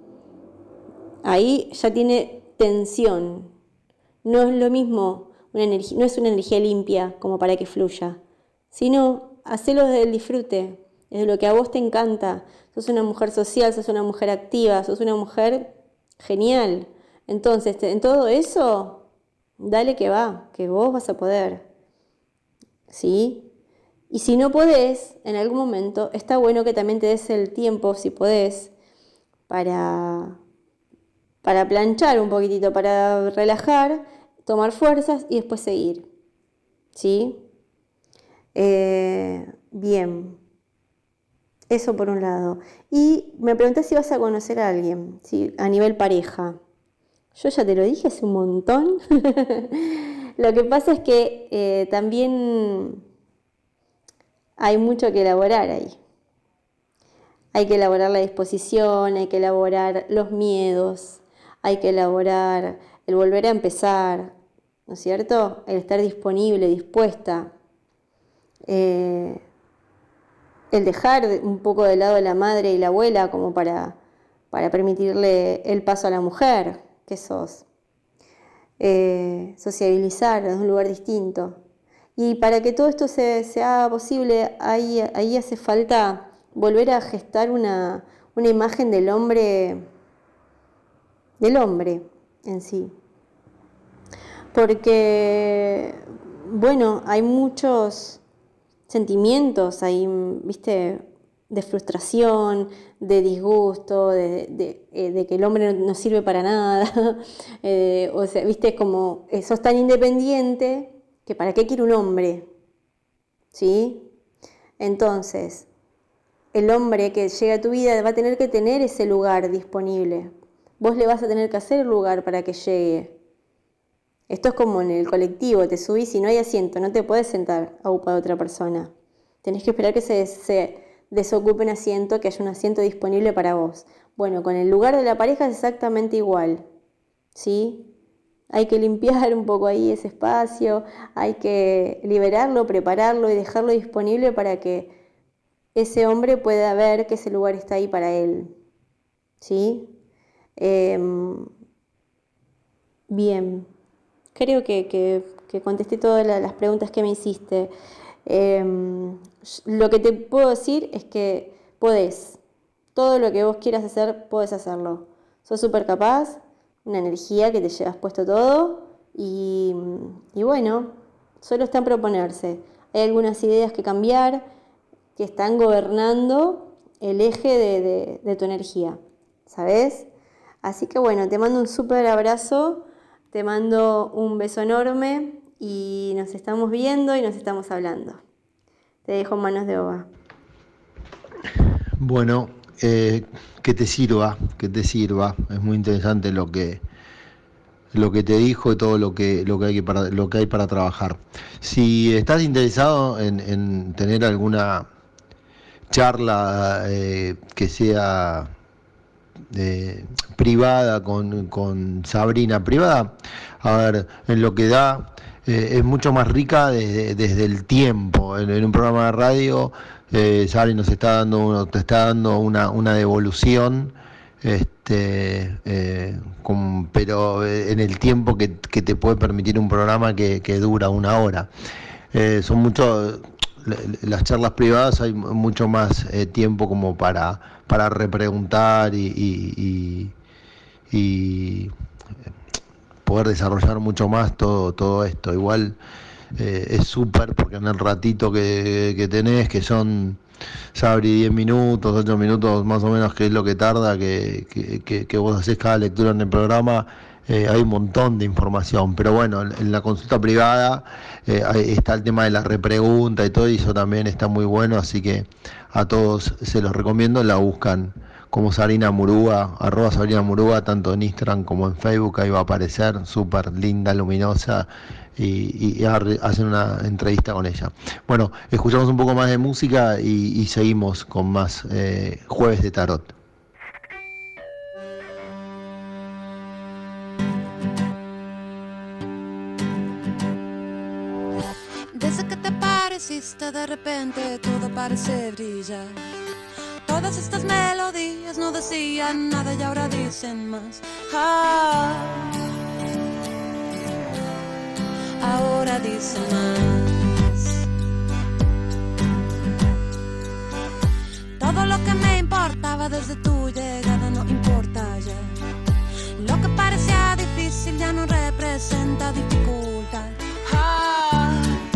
ahí ya tiene tensión. No es lo mismo, una energía, no es una energía limpia como para que fluya, sino hacelo desde el disfrute, desde lo que a vos te encanta. Sos una mujer social, sos una mujer activa, sos una mujer genial. Entonces, en todo eso, dale que va, que vos vas a poder. ¿Sí? Y si no podés, en algún momento, está bueno que también te des el tiempo, si podés, para, para planchar un poquitito, para relajar, tomar fuerzas y después seguir. ¿Sí? Eh, bien. Eso por un lado. Y me pregunté si vas a conocer a alguien, ¿sí? A nivel pareja. Yo ya te lo dije hace un montón. Lo que pasa es que eh, también hay mucho que elaborar ahí. Hay que elaborar la disposición, hay que elaborar los miedos, hay que elaborar el volver a empezar, ¿no es cierto? El estar disponible, dispuesta. Eh, el dejar un poco de lado a la madre y la abuela como para, para permitirle el paso a la mujer que sos. Eh, sociabilizar desde un lugar distinto. Y para que todo esto se, sea posible, ahí, ahí hace falta volver a gestar una, una imagen del hombre, del hombre en sí. Porque, bueno, hay muchos sentimientos ahí, ¿viste? De frustración, de disgusto, de, de, de, de que el hombre no, no sirve para nada. eh, o sea, ¿viste? Como eh, sos tan independiente que ¿para qué quiere un hombre? ¿Sí? Entonces, el hombre que llega a tu vida va a tener que tener ese lugar disponible. Vos le vas a tener que hacer el lugar para que llegue. Esto es como en el colectivo, te subís y no hay asiento, no te puedes sentar a upa de otra persona. Tenés que esperar que se, se desocupe un asiento, que haya un asiento disponible para vos. Bueno, con el lugar de la pareja es exactamente igual, ¿sí? Hay que limpiar un poco ahí ese espacio, hay que liberarlo, prepararlo y dejarlo disponible para que ese hombre pueda ver que ese lugar está ahí para él, ¿sí? Eh, bien. Creo que, que, que contesté todas las preguntas que me hiciste. Eh, lo que te puedo decir es que podés. Todo lo que vos quieras hacer, podés hacerlo. Sos súper capaz, una energía que te llevas puesto todo. Y, y bueno, solo está en proponerse. Hay algunas ideas que cambiar, que están gobernando el eje de, de, de tu energía, ¿sabes? Así que bueno, te mando un súper abrazo. Te mando un beso enorme y nos estamos viendo y nos estamos hablando. Te dejo en manos de Oba. Bueno, eh, que te sirva, que te sirva. Es muy interesante lo que lo que te dijo y todo lo que lo que hay para lo que hay para trabajar. Si estás interesado en, en tener alguna charla eh, que sea Eh, privada con, con Sabrina, privada, a ver, en lo que da, eh, es mucho más rica desde, desde el tiempo. En, en un programa de radio, eh, Sabrina nos está dando, uno, te está dando una, una devolución, este, eh, con, pero en el tiempo que, que te puede permitir un programa que, que dura una hora. Eh, son muchos. Las charlas privadas hay mucho más eh, tiempo como para, para repreguntar y, y, y, y poder desarrollar mucho más todo, todo esto. Igual eh, es súper porque en el ratito que, que tenés, que son, Sabri, diez minutos, ocho minutos más o menos, que es lo que tarda, que, que, que, que vos hacés cada lectura en el programa, Eh, hay un montón de información, pero bueno, en, en la consulta privada eh, está el tema de la repregunta y todo, y eso también está muy bueno, así que a todos se los recomiendo. La buscan como Sabrina Murúa, arroba Sabrina Murúa, tanto en Instagram como en Facebook, ahí va a aparecer, súper linda, luminosa, y, y hacen una entrevista con ella. Bueno, escuchamos un poco más de música y, y seguimos con más eh, Jueves de Tarot. Desde que te pareciste de repente todo parece brillar. Todas estas melodías no decían nada y ahora dicen más. Ah, ahora dicen más. Todo lo que me importaba desde tu llegada no importa ya. Lo que parecía difícil ya no representa dificultad. Ah,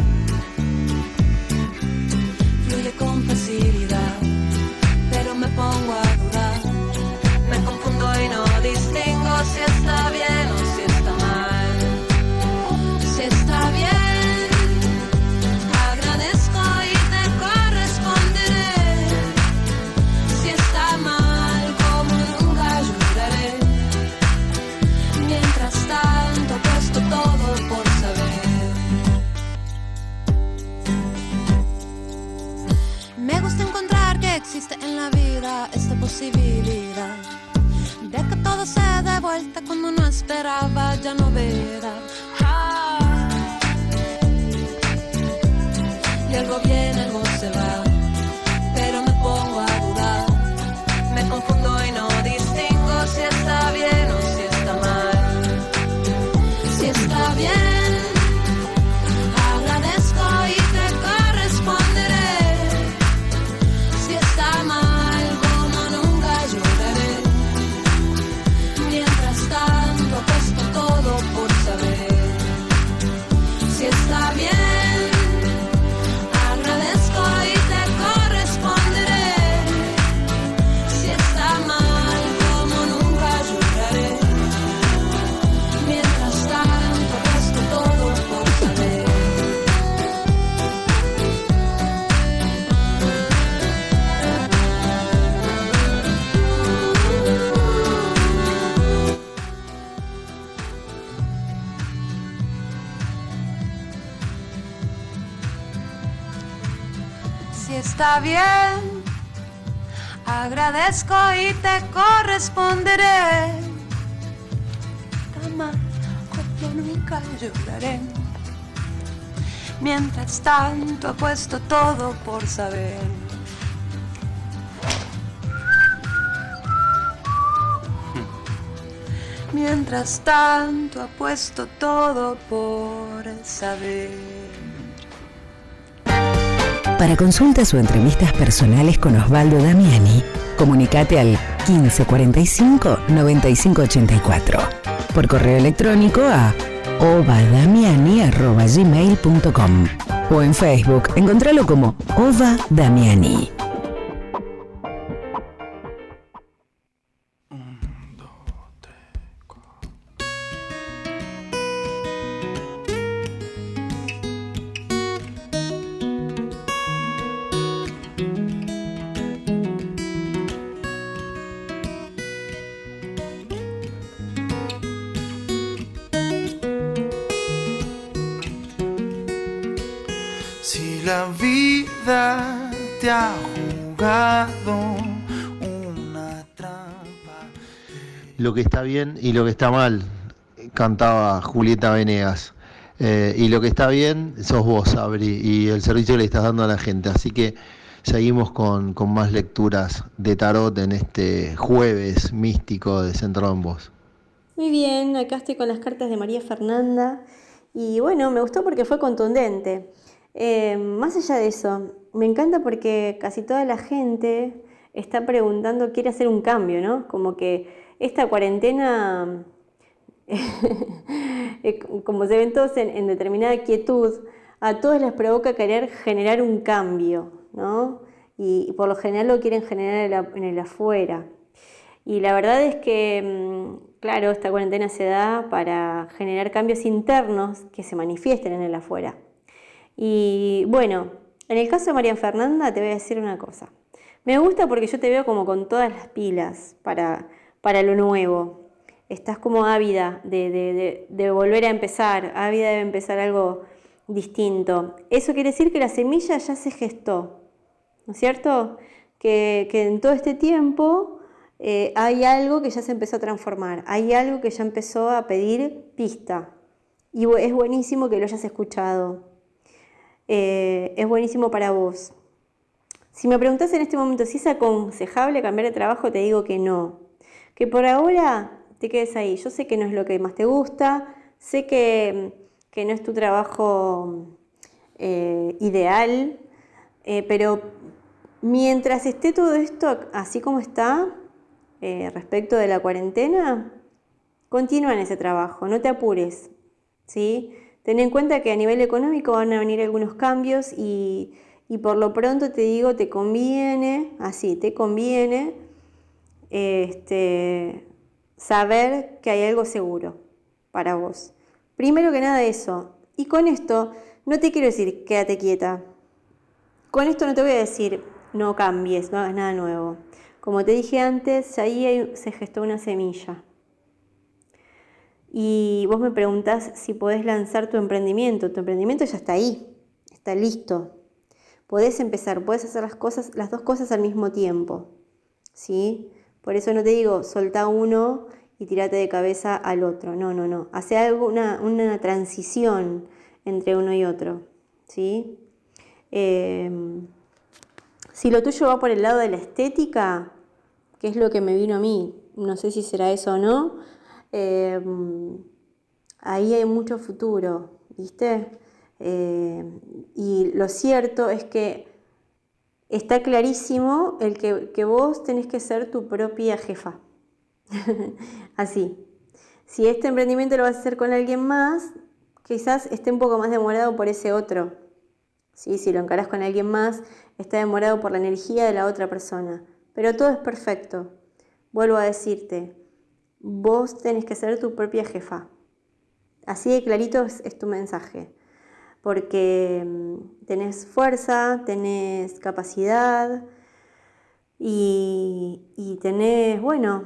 con facilidad, pero me pongo a dudar, me confundo y no distingo si está bien o si está mal. Si está bien, agradezco y te corresponderé. Si está mal, como nunca lloraré. Mientras tanto, puesto todo por saber. Me gusta encontrar que existe en la vida esta posibilidad de que todo se dé vuelta cuando no esperaba, ya no verá. Ah, y algo viene, algo se va, pero me pongo a dudar, me confundo y no distingo si está bien o si está mal. Si está bien, agradezco y te corresponderé. Si está mal, está bien. Agradezco y te corresponderé. Jamás, yo nunca lloraré. Mientras tanto apuesto todo por saber. Mientras tanto apuesto todo por saber. Para consultas o entrevistas personales con Osvaldo Damiani, comunicate al quince cuarenta y cinco noventa y cinco ochenta y cuatro. Por correo electrónico a ovadamiani arroba gmail punto com o en Facebook encontralo como Ova Damiani. Si la vida te ha jugado una trampa. Lo que está bien y lo que está mal, cantaba Julieta Venegas. Eh, y lo que está bien sos vos, Sabri, y el servicio que le estás dando a la gente. Así que seguimos con, con más lecturas de tarot en este jueves místico de Centrado en Vos. Muy bien, acá estoy con las cartas de María Fernanda y bueno, me gustó porque fue contundente. Eh, más allá de eso, me encanta porque casi toda la gente está preguntando, quiere hacer un cambio, ¿no? Como que esta cuarentena, como se ven todos en, en determinada quietud, a todos les provoca querer generar un cambio, ¿no? Y, y por lo general lo quieren generar en, la, en el afuera. Y la verdad es que, claro, esta cuarentena se da para generar cambios internos que se manifiesten en el afuera. Y bueno, en el caso de María Fernanda te voy a decir una cosa. Me gusta porque yo te veo como con todas las pilas para, para lo nuevo. Estás como ávida de, de, de, de volver a empezar, ávida de empezar algo distinto. Eso quiere decir que la semilla ya se gestó, ¿no es cierto? Que, que en todo este tiempo eh, hay algo que ya se empezó a transformar, hay algo que ya empezó a pedir pista. Y es buenísimo que lo hayas escuchado. Eh, es buenísimo para vos. Si me preguntás en este momento si es aconsejable cambiar de trabajo, te digo que no. Que por ahora te quedes ahí. Yo sé que no es lo que más te gusta, sé que, que no es tu trabajo eh, ideal, eh, pero mientras esté todo esto así como está, eh, respecto de la cuarentena, continúa en ese trabajo, no te apures, ¿sí? Ten en cuenta que a nivel económico van a venir algunos cambios y, y por lo pronto te digo, te conviene, así, te conviene este, saber que hay algo seguro para vos. Primero que nada eso. Y con esto no te quiero decir quédate quieta. Con esto no te voy a decir no cambies, no hagas nada nuevo. Como te dije antes, ahí hay, se gestó una semilla. Y vos me preguntás si podés lanzar tu emprendimiento. Tu emprendimiento ya está ahí, está listo. Podés empezar, podés hacer las cosas, las dos cosas al mismo tiempo, ¿sí? Por eso no te digo, soltá uno y tirate de cabeza al otro. No, no, no. Hacé algo, una, una transición entre uno y otro, ¿sí? Eh, si lo tuyo va por el lado de la estética, que es lo que me vino a mí, no sé si será eso o no, Eh, ahí hay mucho futuro, ¿viste? Eh, y lo cierto es que está clarísimo el que, que vos tenés que ser tu propia jefa. Así. Si este emprendimiento lo vas a hacer con alguien más, quizás esté un poco más demorado por ese otro. ¿Sí? Si lo encarás con alguien más, está demorado por la energía de la otra persona. Pero todo es perfecto. Vuelvo a decirte, vos tenés que ser tu propia jefa. Así de clarito es, es tu mensaje. Porque tenés fuerza, tenés capacidad y, y tenés, bueno,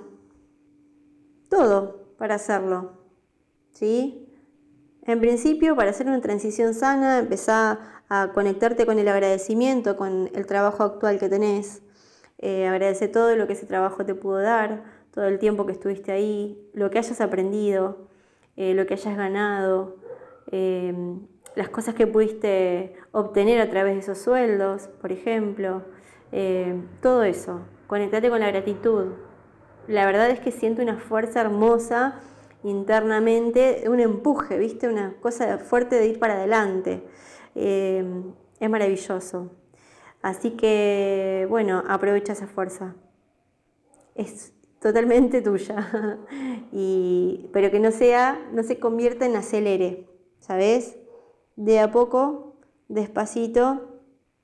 todo para hacerlo, ¿sí? En principio, para hacer una transición sana, empezá a conectarte con el agradecimiento, con el trabajo actual que tenés. Eh, agradece todo lo que ese trabajo te pudo dar, todo el tiempo que estuviste ahí, lo que hayas aprendido, eh, lo que hayas ganado, eh, las cosas que pudiste obtener a través de esos sueldos, por ejemplo, eh, todo eso. Conectate con la gratitud. La verdad es que siento una fuerza hermosa internamente, un empuje, ¿viste? Una cosa fuerte de ir para adelante. Eh, es maravilloso. Así que, bueno, aprovecha esa fuerza. Es totalmente tuya. y, pero que no sea, no se convierta en acelere, ¿sabes? De a poco, despacito,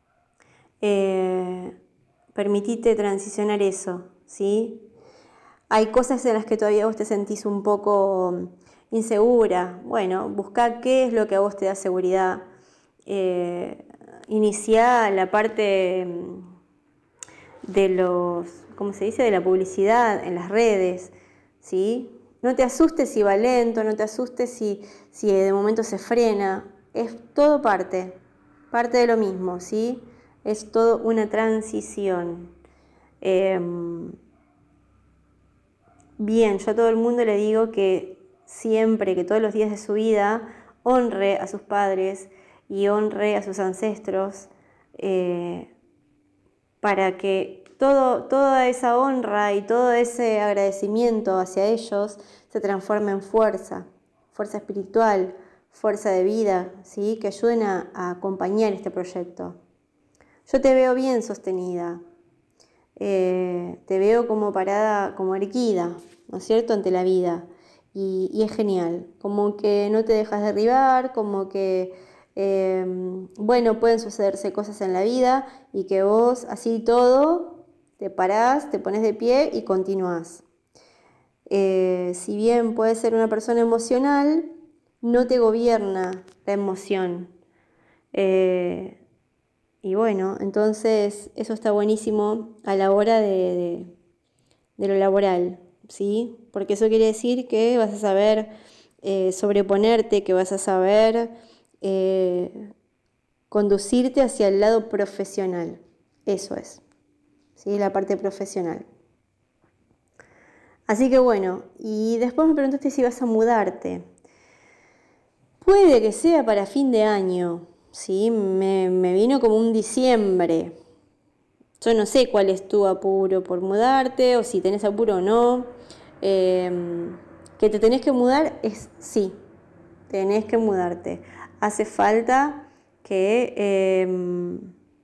eh, permitite transicionar eso, ¿sí? Hay cosas en las que todavía vos te sentís un poco insegura. Bueno, buscá qué es lo que a vos te da seguridad. Eh, iniciá la parte de los, ¿cómo se dice?, de la publicidad en las redes, ¿sí? No te asustes si va lento, no te asustes si, si de momento se frena. Es todo parte, parte de lo mismo, ¿sí? Es todo una transición. Eh, Bien, yo a todo el mundo le digo que siempre, que todos los días de su vida, honre a sus padres y honre a sus ancestros, eh, para que todo, toda esa honra y todo ese agradecimiento hacia ellos se transforme en fuerza, fuerza espiritual, fuerza de vida, ¿sí? Que ayuden a, a acompañar este proyecto. Yo te veo bien sostenida. Eh, te veo como parada, como erguida, ¿no es cierto?, ante la vida. Y, y es genial, como que no te dejas derribar, como que, eh, bueno, pueden sucederse cosas en la vida y que vos, así todo, te parás, te pones de pie y continuás. Eh, si bien puedes ser una persona emocional, no te gobierna la emoción. Eh, Y bueno, entonces eso está buenísimo a la hora de, de, de lo laboral, ¿sí? Porque eso quiere decir que vas a saber eh, sobreponerte, que vas a saber eh, conducirte hacia el lado profesional. Eso es, ¿sí? La parte profesional. Así que bueno, y después me preguntaste si vas a mudarte. Puede que sea para fin de año. Sí, me, me vino como un diciembre. Yo no sé cuál es tu apuro por mudarte o si tenés apuro o no. Eh, que te tenés que mudar es sí, tenés que mudarte. Hace falta que, eh,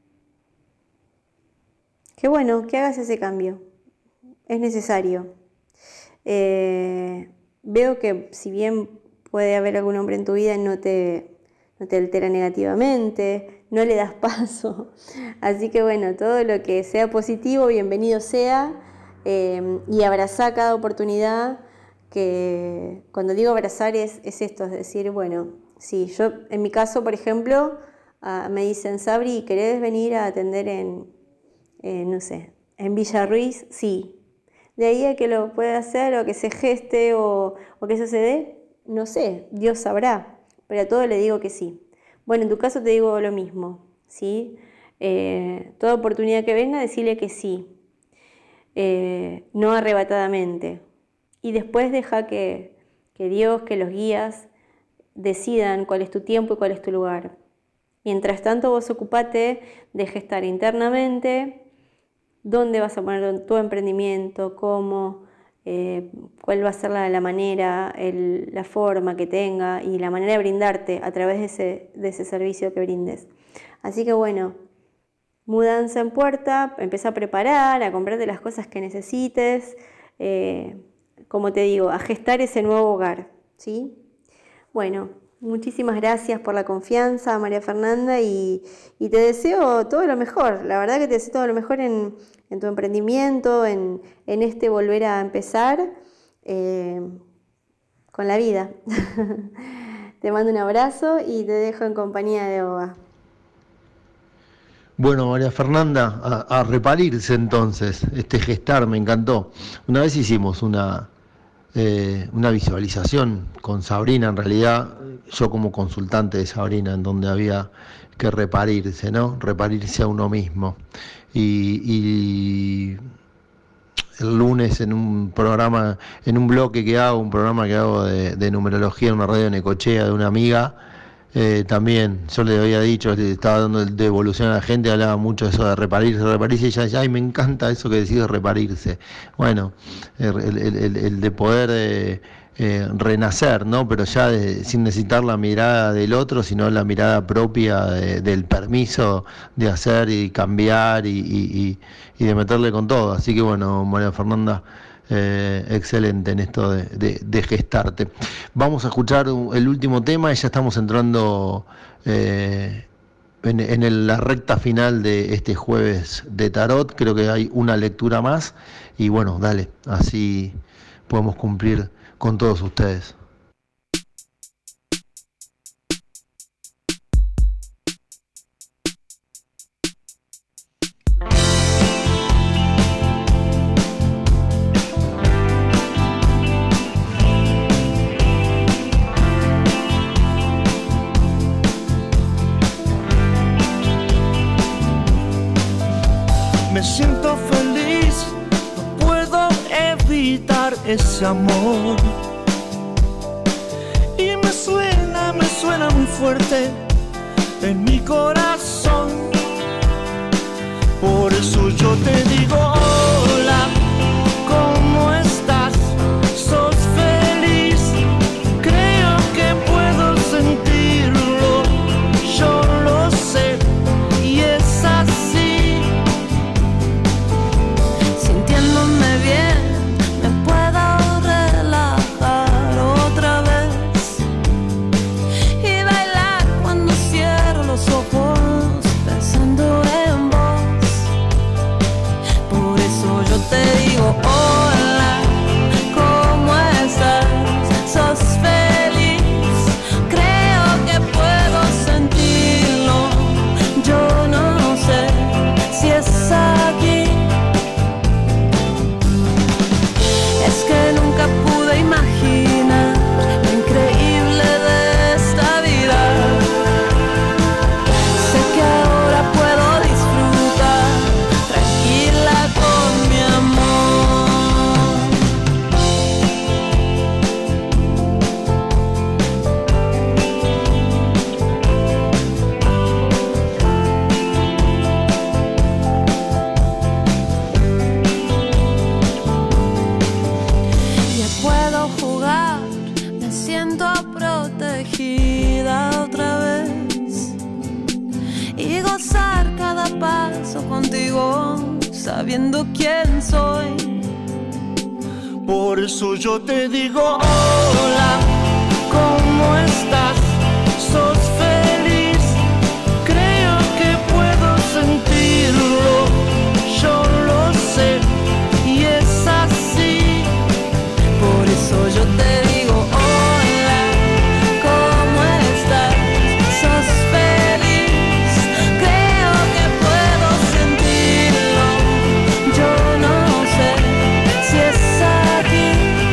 que bueno, que hagas ese cambio. Es necesario. Eh, veo que si bien puede haber algún hombre en tu vida, no te... no te altera negativamente, no le das paso. Así que bueno, todo lo que sea positivo, bienvenido sea, eh, y abrazá cada oportunidad, que cuando digo abrazar es, es esto, es decir, bueno, sí, yo en mi caso, por ejemplo, uh, me dicen, Sabri, ¿querés venir a atender en, eh, no sé, en Villa Ruiz? Sí. De ahí a que lo pueda hacer o que se geste o, o que eso se dé, no sé, Dios sabrá. Pero a todo le digo que sí. Bueno, en tu caso te digo lo mismo, ¿sí? Eh, toda oportunidad que venga, decirle que sí. Eh, no arrebatadamente. Y después deja que, que Dios, que los guías, decidan cuál es tu tiempo y cuál es tu lugar. Mientras tanto, vos ocupate de gestar internamente dónde vas a poner tu emprendimiento, cómo... Eh, cuál va a ser la, la manera, el, la forma que tenga y la manera de brindarte a través de ese, de ese servicio que brindes. Así que bueno, mudanza en puerta, empieza a preparar, a comprarte las cosas que necesites, eh, como te digo, a gestar ese nuevo hogar, ¿sí? Bueno, muchísimas gracias por la confianza, María Fernanda, y, y te deseo todo lo mejor. La verdad que te deseo todo lo mejor en, en tu emprendimiento, en, en este volver a empezar eh, con la vida. Te mando un abrazo y te dejo en compañía de Oba. Bueno, María Fernanda, a, a reparirse entonces, este gestar me encantó. Una vez hicimos una eh, una visualización con Sabrina, en realidad yo como consultante de Sabrina, en donde había que reparirse, ¿no? Reparirse a uno mismo. Y, y el lunes en un programa, en un bloque que hago, un programa que hago de, de numerología en una radio de Necochea de una amiga, eh, también yo le había dicho, le estaba dando el devolución a la gente, hablaba mucho de eso de reparirse, reparirse, y ella decía, ay, me encanta eso que decís de reparirse. Bueno, el, el, el, el de poder eh, eh, renacer, ¿no? Pero ya de, sin necesitar la mirada del otro, sino la mirada propia de, del permiso de hacer y cambiar y, y, y, y de meterle con todo. Así que bueno, María Fernanda, Eh, excelente en esto de, de, de gestarte. Vamos a escuchar un, el último tema y ya estamos entrando eh, en, en el, la recta final de este jueves de tarot. Creo que hay una lectura más y bueno, dale, así podemos cumplir con todos ustedes. Me siento feliz, no puedo evitar ese amor. Y me suena, me suena muy fuerte en mi corazón. Por eso yo te digo hola, ¿cómo estás? ¿Sos feliz? Creo que puedo sentirlo, yo lo sé, y es así. Sintiéndome bien, me puedo relajar otra vez y bailar cuando cierro los ojos pensando en vos. Por eso yo te digo hola, ¿cómo estás? ¿Sos feliz? Creo que puedo sentirlo, yo no sé si es aquí. Es que nunca pude imaginar lo increíble de esta vida. Sé que ahora puedo disfrutar tranquila con mi amor. Ya puedo jugar, me siento protegida otra vez y gozar cada paso contigo, sabiendo quién soy. Por eso yo te digo hola, ¿cómo estás? ¿Sos feliz? Creo que puedo sentirlo, yo lo sé, y es así. Por eso yo te digo hola, ¿cómo estás? ¿Sos feliz? Creo que puedo sentirlo, yo no sé si es aquí.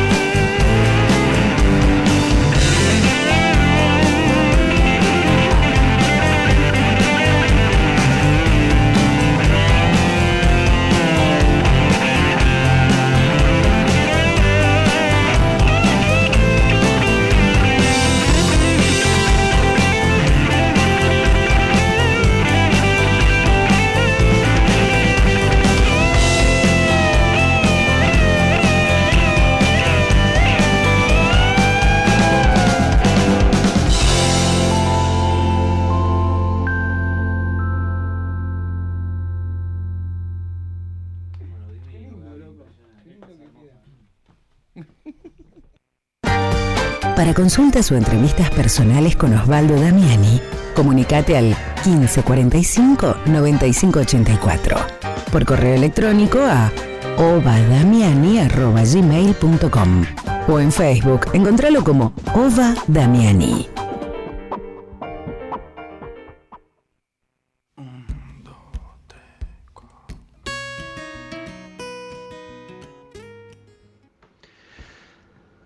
Para consultas o entrevistas personales con Osvaldo Damiani, comunicate al quince cuarenta y cinco noventa y cinco ochenta y cuatro. Por correo electrónico a ovadamiani arroba gmail punto com o en Facebook, encontralo como Ova Damiani.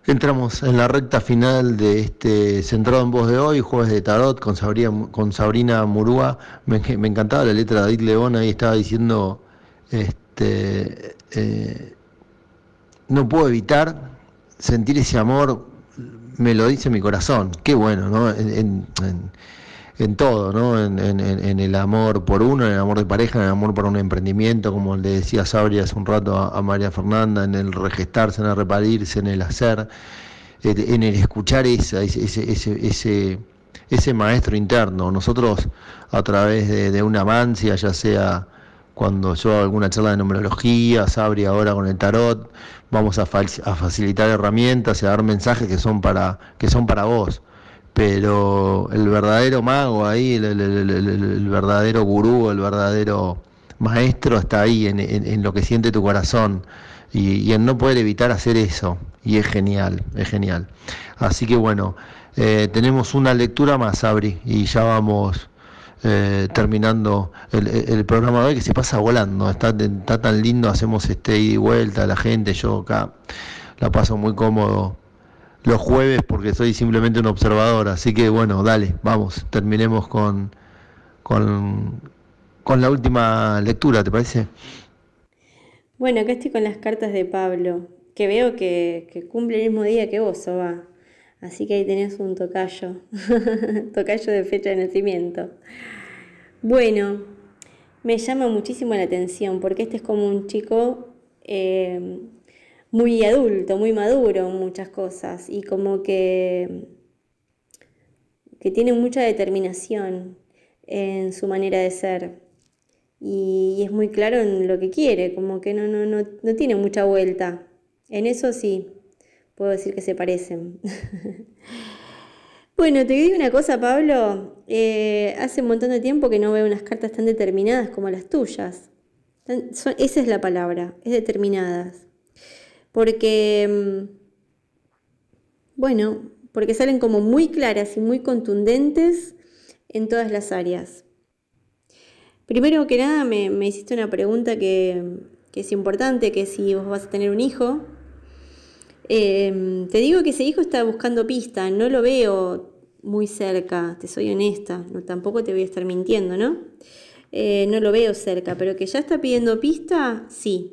Entramos en la recta final de este Centrado en Voz de hoy, jueves de tarot con Sabrina, con Sabrina Murúa. Me, me encantaba la letra de David León, ahí estaba diciendo, este, eh, no puedo evitar sentir ese amor, me lo dice mi corazón. Qué bueno, ¿no? En, en, en, en todo, ¿no? En, en, en el amor por uno, en el amor de pareja, en el amor por un emprendimiento, como le decía Sabri hace un rato a, a María Fernanda, en el regestarse, en el reparirse, en el hacer, en el escuchar esa, ese, ese, ese, ese, ese maestro interno. Nosotros, a través de, de una mancia, ya sea cuando yo hago alguna charla de numerología, Sabri ahora con el tarot, vamos a, fa- a facilitar herramientas y a dar mensajes que son para, que son para vos. Pero el verdadero mago ahí, el, el, el, el, el verdadero gurú, el verdadero maestro está ahí en, en, en lo que siente tu corazón y, y en no poder evitar hacer eso, y es genial, es genial. Así que bueno, eh, tenemos una lectura más, Abri, y ya vamos eh, terminando el, el programa de hoy, que se pasa volando, está, está tan lindo, hacemos este ida y vuelta, la gente, yo acá la paso muy cómodo los jueves porque soy simplemente un observador, así que bueno, dale, vamos, terminemos con, con, con la última lectura, ¿te parece? Bueno, acá estoy con las cartas de Pablo, que veo que, que cumple el mismo día que vos, Soba. Así que ahí tenés un tocayo, tocayo de fecha de nacimiento. Bueno, me llama muchísimo la atención porque este es como un chico eh, muy adulto, muy maduro en muchas cosas y como que, que tiene mucha determinación en su manera de ser y, y es muy claro en lo que quiere, como que no, no, no, no tiene mucha vuelta. En eso sí, puedo decir que se parecen. Bueno, te digo una cosa, Pablo, eh, hace un montón de tiempo que no veo unas cartas tan determinadas como las tuyas. Tan, son, esa es la palabra, es determinadas. Porque, bueno, porque salen como muy claras y muy contundentes en todas las áreas. Primero que nada me, me hiciste una pregunta que, que es importante, que es si vos vas a tener un hijo. Eh, te digo que ese hijo está buscando pista, no lo veo muy cerca, te soy honesta, no, tampoco te voy a estar mintiendo, ¿no? Eh, no lo veo cerca, pero que ya está pidiendo pista, sí.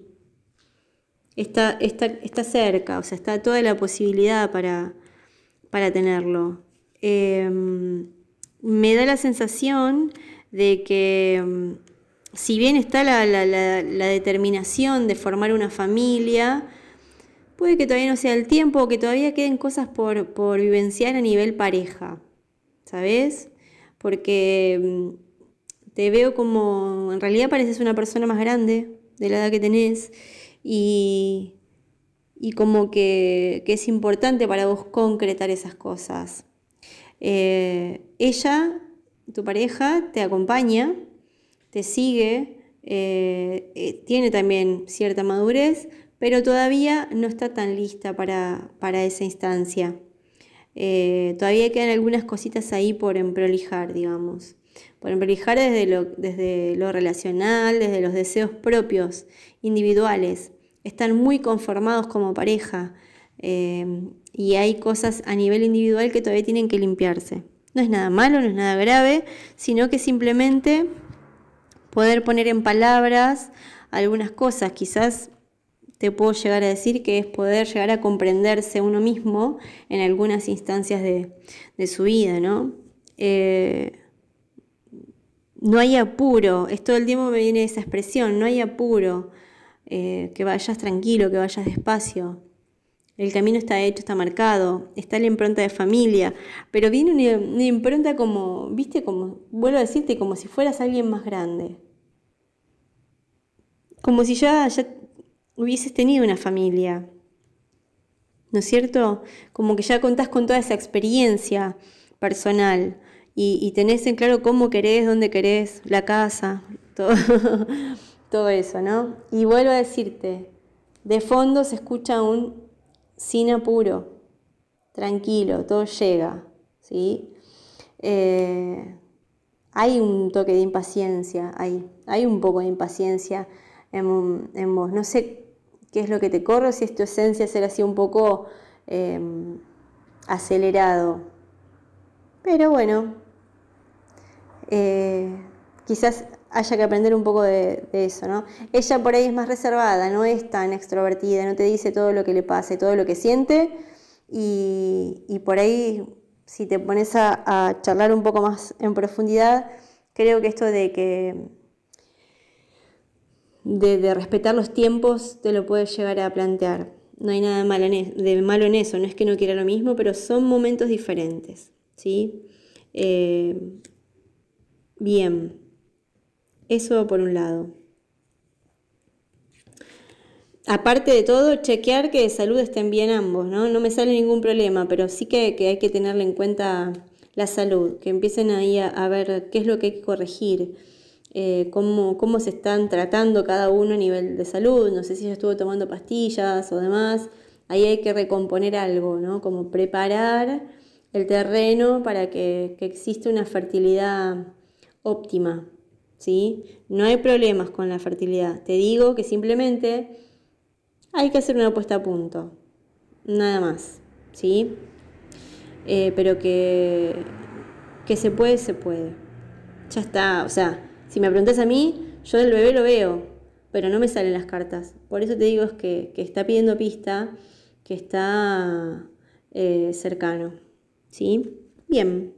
Está, está, está cerca, o sea, está toda la posibilidad para, para tenerlo. Eh, me da la sensación de que si bien está la, la, la, la determinación de formar una familia, puede que todavía no sea el tiempo o que todavía queden cosas por, por vivenciar a nivel pareja, ¿sabes? Porque te veo como, en realidad pareces una persona más grande de la edad que tenés y, y como que, que es importante para vos concretar esas cosas. Eh, ella, tu pareja, te acompaña, te sigue, eh, eh, tiene también cierta madurez, pero todavía no está tan lista para, para esa instancia. Eh, todavía quedan algunas cositas ahí por emprolijar, digamos. Por emprolijar desde lo, desde lo relacional, desde los deseos propios, individuales. Están muy conformados como pareja eh, y hay cosas a nivel individual que todavía tienen que limpiarse. No es nada malo, no es nada grave, sino que simplemente poder poner en palabras algunas cosas, quizás te puedo llegar a decir que es poder llegar a comprenderse uno mismo en algunas instancias de, de su vida, ¿no? Eh, no hay apuro, es todo el tiempo me viene esa expresión, no hay apuro, eh, que vayas tranquilo, que vayas despacio. El camino está hecho, está marcado, está la impronta de familia, pero viene una, una impronta como, viste, como, vuelvo a decirte, como si fueras alguien más grande. Como si ya... ya hubieses tenido una familia, ¿no es cierto? Como que ya contás con toda esa experiencia personal y, y tenés en claro cómo querés, dónde querés, la casa, todo, todo eso, ¿no? Y vuelvo a decirte, de fondo se escucha un sin apuro, tranquilo, todo llega, ¿sí? Eh, hay un toque de impaciencia, hay, hay un poco de impaciencia en, en vos, no sé qué es lo que te corre, si es tu esencia ser así un poco eh, acelerado. Pero bueno, eh, quizás haya que aprender un poco de, de eso, ¿no? Ella por ahí es más reservada, no es tan extrovertida, no te dice todo lo que le pasa y todo lo que siente, y, y por ahí, si te pones a, a charlar un poco más en profundidad, creo que esto de que de, de respetar los tiempos te lo puedes llegar a plantear. No hay nada malo en, es, de malo en eso, no es que no quiera lo mismo, pero son momentos diferentes, ¿sí? Eh, bien, eso por un lado. Aparte de todo, chequear que de salud estén bien ambos, ¿no? No me sale ningún problema, pero sí que, que hay que tenerle en cuenta la salud, que empiecen ahí a, a ver qué es lo que hay que corregir, eh, cómo, cómo se están tratando cada uno a nivel de salud, no sé si ella estuvo tomando pastillas o demás, ahí hay que recomponer algo, ¿no? Como preparar el terreno para que, que exista una fertilidad óptima, ¿sí? No hay problemas con la fertilidad, te digo que simplemente hay que hacer una puesta a punto, nada más, ¿sí? Eh, pero que, que se puede, se puede. Ya está, o sea, si me preguntas a mí, yo del bebé lo veo, pero no me salen las cartas. Por eso te digo es que, que está pidiendo pista, que está eh, cercano, ¿sí? Bien.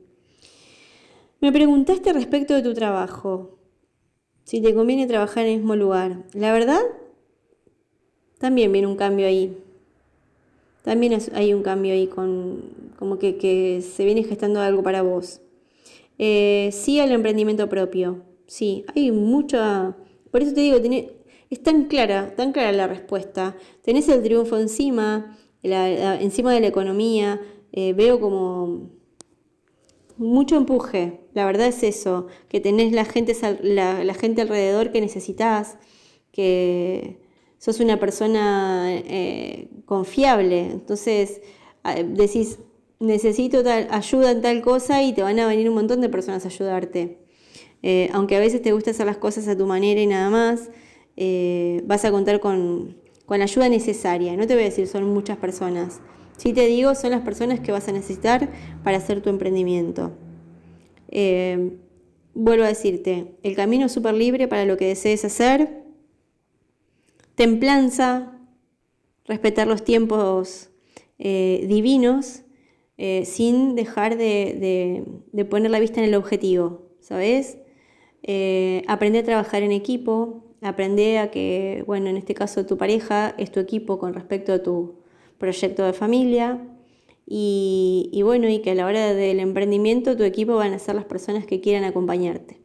Me preguntaste respecto de tu trabajo, si te conviene trabajar en el mismo lugar. La verdad, también viene un cambio ahí. También hay un cambio ahí, con como que, que se viene gestando algo para vos. Eh, sí al emprendimiento propio, sí, hay mucha... Por eso te digo, tenés, es tan clara, tan clara la respuesta. Tenés el triunfo encima, la, la, encima de la economía, eh, veo como mucho empuje, la verdad es eso, que tenés la gente, la, la gente alrededor que necesitas, que sos una persona eh, confiable, entonces decís, necesito tal, ayuda en tal cosa y te van a venir un montón de personas a ayudarte. Eh, aunque a veces te gusta hacer las cosas a tu manera y nada más, eh, vas a contar con, con la ayuda necesaria. No te voy a decir son muchas personas. Sí te digo, son las personas que vas a necesitar para hacer tu emprendimiento. Eh, vuelvo a decirte, el camino es súper libre para lo que desees hacer. Templanza, respetar los tiempos eh, divinos, eh, sin dejar de, de, de poner la vista en el objetivo, ¿sabes? Eh, aprender a trabajar en equipo, aprender a que, bueno, en este caso tu pareja es tu equipo con respecto a tu proyecto de familia, y, y bueno, y que a la hora del emprendimiento tu equipo van a ser las personas que quieran acompañarte.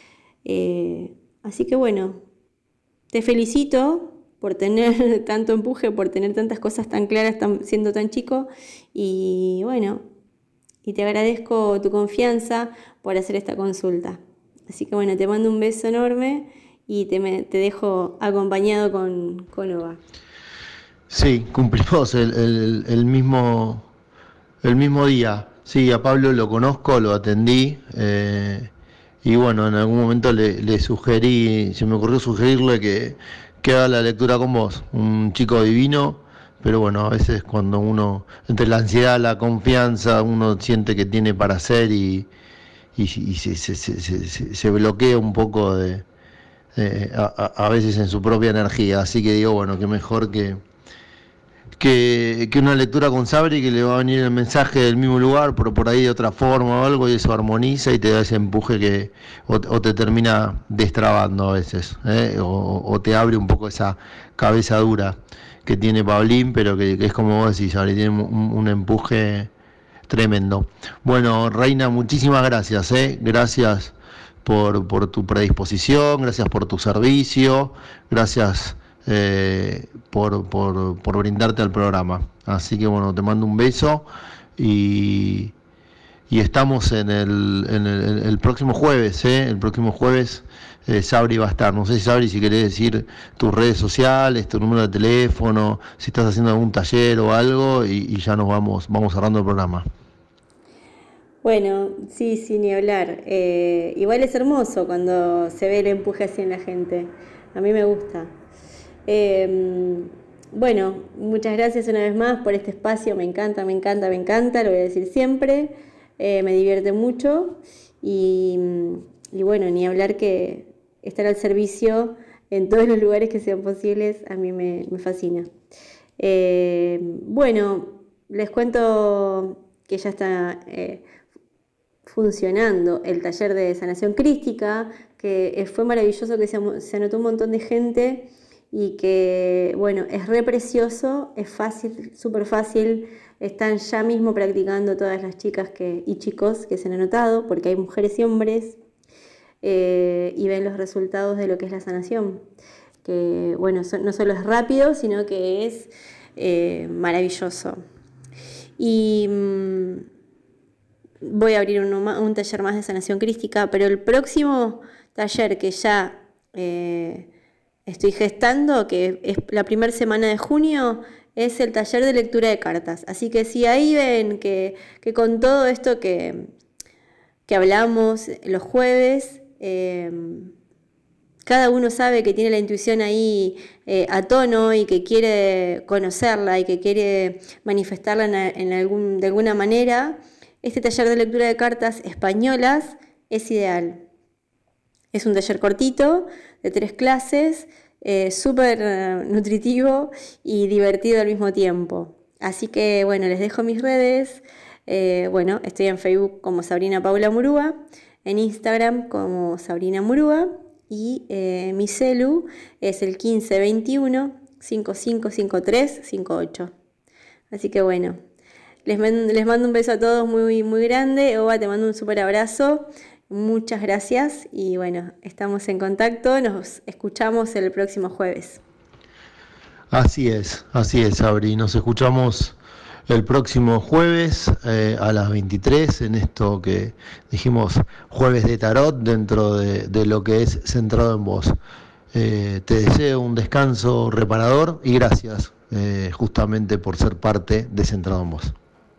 Eh, así que bueno, te felicito por tener tanto empuje, por tener tantas cosas tan claras tan, siendo tan chico, y bueno, y te agradezco tu confianza por hacer esta consulta. Así que bueno, te mando un beso enorme y te, me, te dejo acompañado con, con Ova. Sí, cumplimos el, el, el, mismo, el mismo día. Sí, a Pablo lo conozco, lo atendí, eh, y bueno, en algún momento le, le sugerí, se me ocurrió sugerirle que, que haga la lectura con vos. Un chico divino, pero bueno, a veces cuando uno, entre la ansiedad, la confianza, uno siente que tiene para hacer y, y, y se, se, se, se, se bloquea un poco de, de a, a veces en su propia energía. Así que digo, bueno, que mejor que... Que, que una lectura con Sabri, que le va a venir el mensaje del mismo lugar, pero por ahí de otra forma o algo, y eso armoniza y te da ese empuje que o, o te termina destrabando a veces, ¿eh? o, o te abre un poco esa cabeza dura que tiene Pablín, pero que, que es como vos decís, Sabri, tiene un, un empuje tremendo. Bueno, Reina, muchísimas gracias, ¿eh? gracias por, por tu predisposición, gracias por tu servicio, gracias Eh, por, por, por brindarte al programa. Así que bueno, te mando un beso y, y estamos en el, en el, el próximo jueves, ¿eh? el próximo jueves eh, Sabri va a estar. No sé, Sabri, si querés decir tus redes sociales, tu número de teléfono, si estás haciendo algún taller o algo, y, y ya nos vamos, vamos cerrando el programa. Bueno, sí, sin ni hablar. Eh, igual es hermoso cuando se ve el empuje así en la gente. A mí me gusta. Eh, bueno, muchas gracias una vez más por este espacio, me encanta, me encanta, me encanta, lo voy a decir siempre, eh, me divierte mucho y, y bueno, ni hablar que estar al servicio en todos los lugares que sean posibles, a mí me, me fascina. Eh, bueno, les cuento que ya está eh, funcionando el taller de sanación crística, que fue maravilloso, que se, se anotó un montón de gente y que, bueno, es re precioso, es fácil, súper fácil, están ya mismo practicando todas las chicas que, y chicos que se han anotado, porque hay mujeres y hombres, eh, y ven los resultados de lo que es la sanación, que, bueno, so, no solo es rápido, sino que es eh, maravilloso. Y mmm, voy a abrir un, un taller más de sanación crística, pero el próximo taller que ya eh, estoy gestando, que es la primera semana de junio, es el taller de lectura de cartas. Así que si ahí ven que, que con todo esto que, que hablamos los jueves, eh, cada uno sabe que tiene la intuición ahí eh, a tono y que quiere conocerla y que quiere manifestarla en, en algún, de alguna manera, este taller de lectura de cartas españolas es ideal. Es un taller cortito, de tres clases, eh, súper eh, nutritivo y divertido al mismo tiempo. Así que, bueno, les dejo mis redes. Eh, bueno, estoy en Facebook como Sabrina Paula Murúa, en Instagram como Sabrina Murúa y eh, mi celu es el quince veintiuno cincuenta y cinco cincuenta y tres cincuenta y ocho. Así que, bueno, les mando, les mando un beso a todos muy, muy grande. Oba, te mando un súper abrazo. Muchas gracias y bueno, estamos en contacto, nos escuchamos el próximo jueves. Así es, así es, Sabri, nos escuchamos el próximo jueves eh, a las veintitrés en esto que dijimos jueves de tarot dentro de, de lo que es Centrado en Vos. Eh, te deseo un descanso reparador y gracias eh, justamente por ser parte de Centrado en Vos.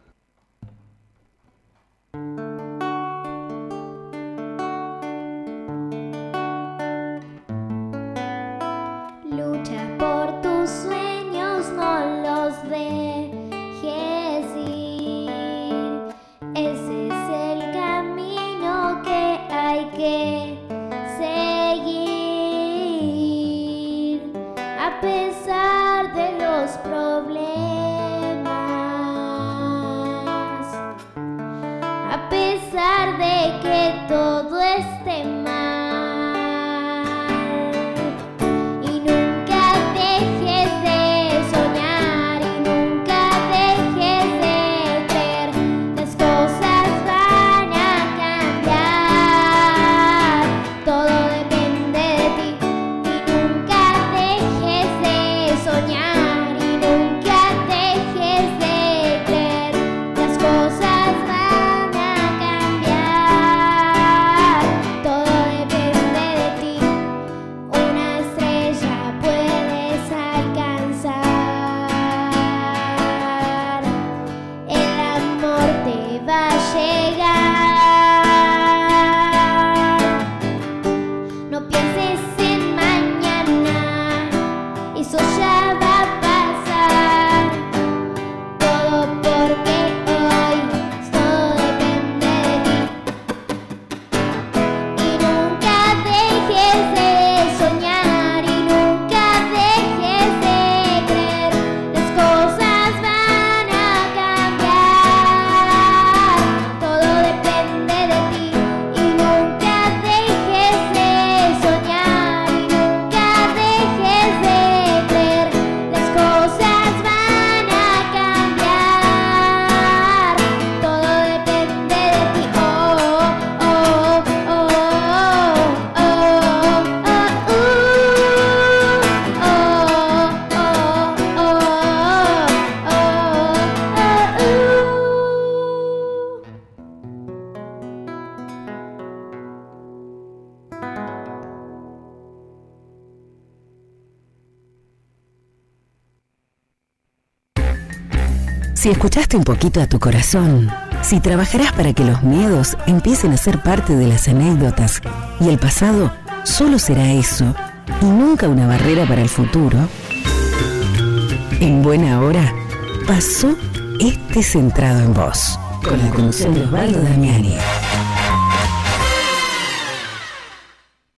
Si escuchaste un poquito a tu corazón, si trabajarás para que los miedos empiecen a ser parte de las anécdotas y el pasado solo será eso y nunca una barrera para el futuro, En buena hora pasó este Centrado en Vos, con la conducción de Osvaldo Damiani.